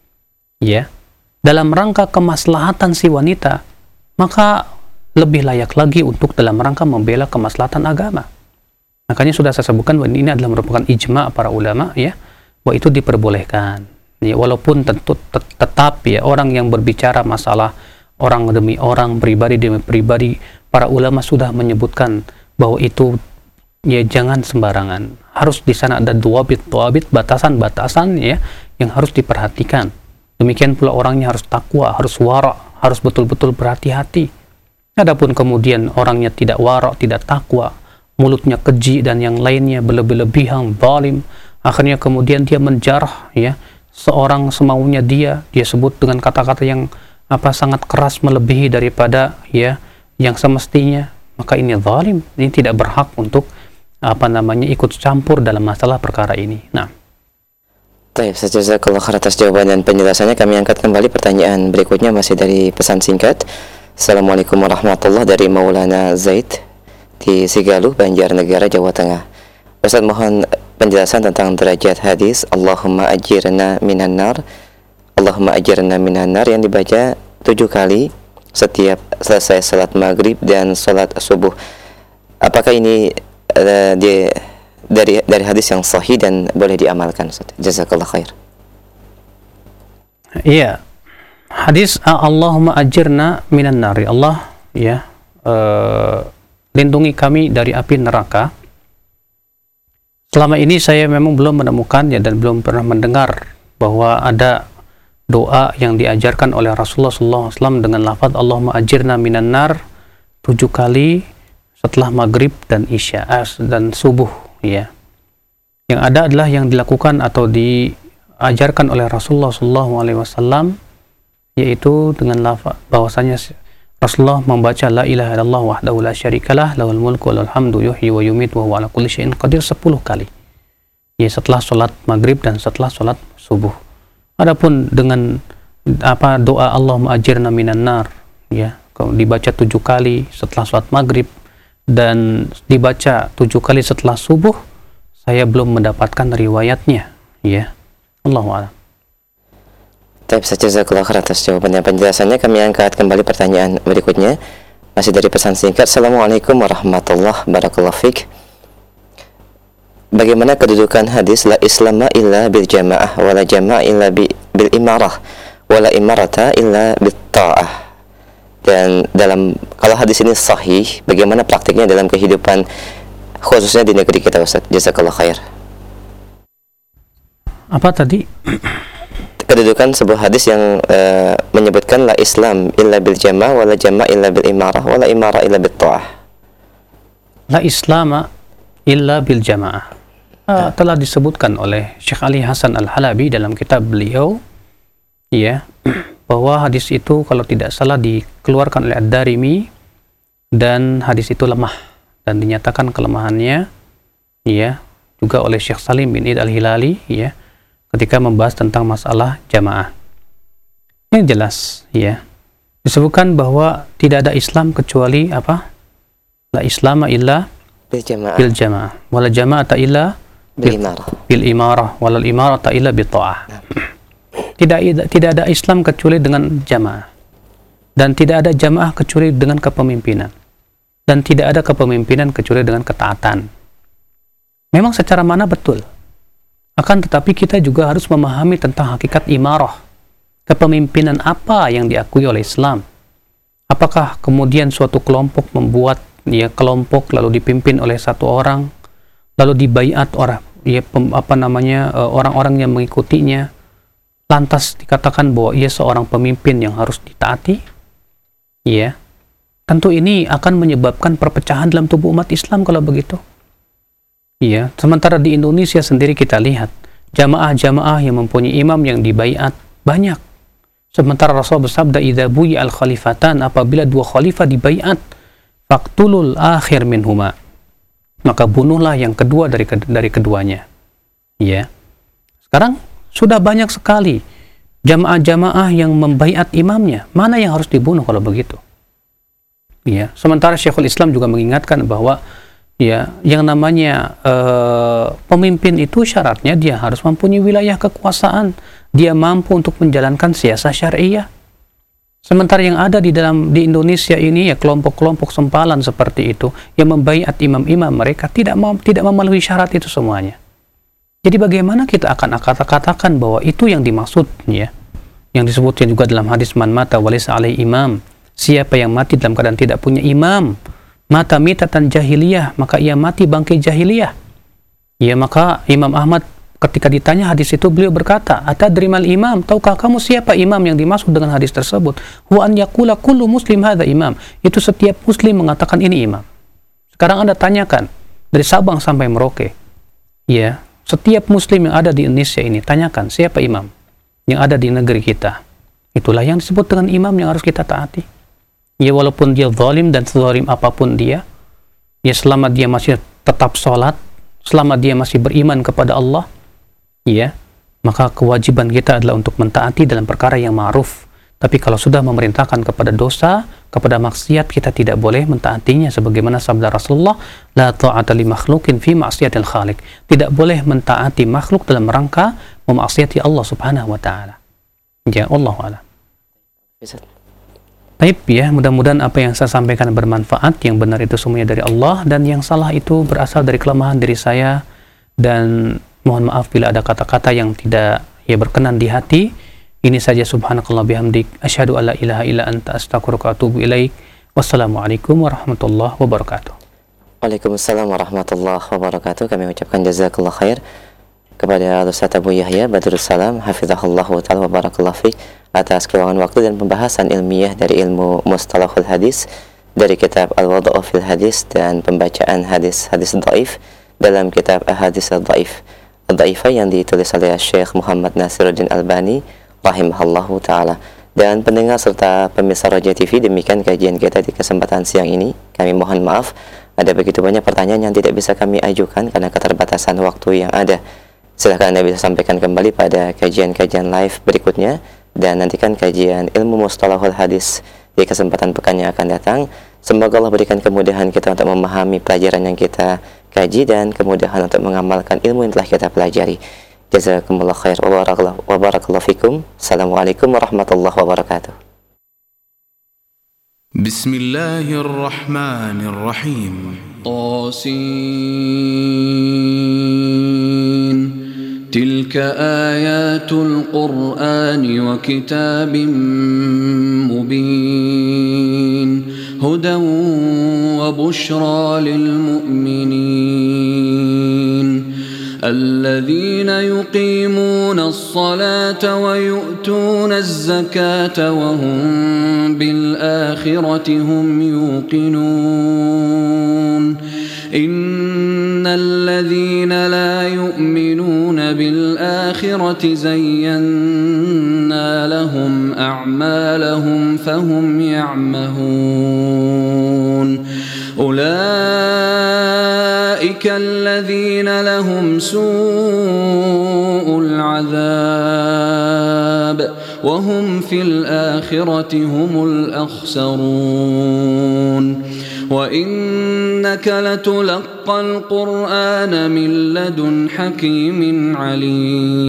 ya, dalam rangka kemaslahatan si wanita, maka lebih layak lagi untuk dalam rangka membela kemaslahatan agama. Makanya sudah saya sebutkan bahwa ini adalah merupakan ijma' para ulama ya, bahwa itu diperbolehkan. Ya, walaupun tentu tet tetap ya orang yang berbicara masalah orang demi orang, pribadi demi pribadi, para ulama sudah menyebutkan bahwa itu ya jangan sembarangan. Harus di sana ada duabit-duabit, batasan-batasan ya yang harus diperhatikan. Demikian pula orangnya harus takwa, harus wara', harus betul-betul berhati-hati. Adapun kemudian orangnya tidak wara', tidak takwa, mulutnya keji dan yang lainnya berlebih-lebihan, zalim, akhirnya kemudian dia menjarah ya seorang semaunya dia, dia sebut dengan kata-kata yang apa sangat keras melebihi daripada ya yang semestinya, maka ini zalim, ini tidak berhak untuk apa namanya ikut campur dalam masalah perkara ini. Nah, baik, jazakallahu khair atas jawaban dan penjelasannya. Kami angkat kembali pertanyaan berikutnya masih dari pesan singkat. Assalamualaikum warahmatullahi wabarakatuh, dari Maulana Zaid di Sigaluh, Banjarnegara, Jawa Tengah. Ustaz, mohon penjelasan tentang derajat hadis Allahumma ajirna minan nar, Allahumma ajirna minan nar yang dibaca tujuh kali setiap selesai salat maghrib dan salat subuh. Apakah ini uh, di dari dari hadis yang sahih dan boleh diamalkan? Jazakallah khair. Iya, hadis Allahumma ajirna minan nar, Allah ya uh, lindungi kami dari api neraka. Selama ini saya memang belum menemukan ya dan belum pernah mendengar bahwa ada doa yang diajarkan oleh Rasulullah sallallahu alaihi wasallam dengan lafaz Allahumma ajirna minan nar tujuh kali setelah maghrib dan isya dan subuh ya. Yang ada adalah yang dilakukan atau diajarkan oleh Rasulullah sallallahu alaihi wasallam, yaitu dengan lafaz bahwasanya Rasulullah membaca la ilaha illallah wahdahu la syarikalah lahul mulku wa lahul hamdu yuhyi wa yumiitu wa huwa ala kulli syai'in qadir sepuluh kali. Ya, setelah salat maghrib dan setelah salat subuh. Adapun dengan apa doa Allahumma ajirna minan nar ya, dibaca tujuh kali setelah salat maghrib dan dibaca tujuh kali setelah subuh, saya belum mendapatkan riwayatnya ya. Allahu a'lam. Baik, jazakallahu khair atas jawaban dan penjelasannya. Kami angkat kembali pertanyaan berikutnya masih dari pesan singkat. Assalamualaikum warahmatullahi wabarakatuh. Bagaimana kedudukan hadis la islama illa bil jamaah wa la jamaah illa bil imarah wala imarata illa bitta'ah. Dan dalam kalau hadis ini sahih, bagaimana praktiknya dalam kehidupan khususnya di negeri kita, Ustaz? Jazakallah khair. Apa tadi? Kedudukan sebuah hadis yang uh, menyebutkan la Islam illa bil jama' wala jama' illa bil imarah wala imarah illa bit ta'ah. La Islama illa bil jamaah. Uh, telah disebutkan oleh Syekh Ali Hasan Al-Halabi dalam kitab beliau, ya, bahwa hadis itu kalau tidak salah dikeluarkan oleh Ad-Darimi dan hadis itu lemah dan dinyatakan kelemahannya, ya, juga oleh Syekh Salim bin Id Al-Hilali, ya, ketika membahas tentang masalah jamaah. Ini jelas, ya, disebutkan bahwa tidak ada Islam kecuali apa? La Islama illa bil jamaah, bil jamaah, wala jama'ata illa bil imarah, bil imarah, wala imarata illa bit ta'ah. Tidak tidak ada Islam kecuali dengan jamaah, dan tidak ada jamaah kecuali dengan kepemimpinan, dan tidak ada kepemimpinan kecuali dengan ketaatan. Memang secara mana betul, akan tetapi kita juga harus memahami tentang hakikat imarah, kepemimpinan apa yang diakui oleh Islam. Apakah kemudian suatu kelompok membuat ya kelompok lalu dipimpin oleh satu orang, lalu dibaiat orang ya pem, apa namanya orang-orang yang mengikutinya, lantas dikatakan bahwa ia seorang pemimpin yang harus ditaati? Ya, tentu ini akan menyebabkan perpecahan dalam tubuh umat Islam kalau begitu. Ya, sementara di Indonesia sendiri kita lihat jamaah-jamaah yang mempunyai imam yang dibaiat banyak. Sementara Rasul bersabda, "Idza buyi al-khalifatan," apabila dua khalifah dibaiat, "Faqtulul akhir minhuma," maka bunuhlah yang kedua dari dari keduanya. Ya. Sekarang sudah banyak sekali jamaah-jamaah yang membaiat imamnya. Mana yang harus dibunuh kalau begitu? Ya, sementara Syekhul Islam juga mengingatkan bahwa ya, yang namanya uh, pemimpin itu syaratnya dia harus mempunyai wilayah kekuasaan, dia mampu untuk menjalankan siasat syariah. Sementara yang ada di dalam di Indonesia ini ya kelompok-kelompok sempalan seperti itu yang membaiat imam-imam mereka tidak mem, tidak memenuhi syarat itu semuanya. Jadi bagaimana kita akan kata-katakan bahwa itu yang dimaksud, ya, yang disebutkan juga dalam hadis man mata walaysa alaihi imam, siapa yang mati dalam keadaan tidak punya imam, mata mitatan jahiliyah, maka ia mati bangkai jahiliyah. Ya, maka Imam Ahmad ketika ditanya hadis itu beliau berkata, atadrimal imam, tahukah kamu siapa imam yang dimaksud dengan hadis tersebut? Huwa an yaqula kullu muslim hadza imam, itu setiap muslim mengatakan ini imam. Sekarang Anda tanyakan dari Sabang sampai Merauke, ya, setiap muslim yang ada di Indonesia ini, tanyakan siapa imam yang ada di negeri kita. Itulah yang disebut dengan imam yang harus kita taati. Ya, walaupun dia zalim dan sezalim apapun dia, ya selama dia masih tetap sholat, selama dia masih beriman kepada Allah, ya, maka kewajiban kita adalah untuk mentaati dalam perkara yang ma'ruf. Tapi kalau sudah memerintahkan kepada dosa, kepada maksiat, kita tidak boleh mentaatinya, sebagaimana sabda Rasulullah, la ta'ata li makhlukin fi ma'siyatil khaliq. Tidak boleh mentaati makhluk dalam rangka memaksiati Allah Subhanahu wa taala. Ya, Allah a'lam. Baik, ya, mudah-mudahan apa yang saya sampaikan bermanfaat, yang benar itu semuanya dari Allah, dan yang salah itu berasal dari kelemahan diri saya, dan mohon maaf bila ada kata-kata yang tidak ya berkenan di hati. Ini saja, subhanakallah bihamdik, asyhadu alla ilaha illa anta, astaghfiruka wa atubu ilaik. Wassalamualaikum warahmatullahi wabarakatuh. Waalaikumsalam warahmatullahi wabarakatuh. Kami ucapkan jazakallah khair kepada Ustaz Abu Yahya Badrus Salam, hafizahullah wa ta'ala wa barakallahu fiik, atas keluangan waktu dan pembahasan ilmiah dari ilmu mustalahul hadis dari kitab Al-Wada'u fil Hadis dan pembacaan hadis-hadis dhaif dalam kitab Ahadits Dhaif Dhaifah yang ditulis oleh Syekh Muhammad Nasiruddin Albani rahimahullahu ta'ala. Dan pendengar serta pemirsa Roja T V, demikian kajian kita di kesempatan siang ini. Kami mohon maaf ada begitu banyak pertanyaan yang tidak bisa kami ajukan karena keterbatasan waktu yang ada. Silahkan Anda bisa sampaikan kembali pada kajian-kajian live berikutnya, dan nantikan kajian ilmu mustalahul hadis di kesempatan pekan yang akan datang. Semoga Allah berikan kemudahan kita untuk memahami pelajaran yang kita kaji dan kemudahan untuk mengamalkan ilmu yang telah kita pelajari. Jazakumullah khair wa barakallahu fikum. Assalamualaikum warahmatullahi wabarakatuh. Bismillahirrahmanirrahim. Tasin تلك آيات القرآن وكتاب مبين هدى وبشرى للمؤمنين الذين يقيمون الصلاة ويؤتون الزكاة وهم بالآخرة هم يوقنون إن الذين لا يؤمنون بالآخرة زينا لهم أعمالهم فهم يعمهون أولئك الذين لهم سوء العذاب وهم في الآخرة هم الأخسرون وإنك لتلقى القرآن من لدن حكيم عليم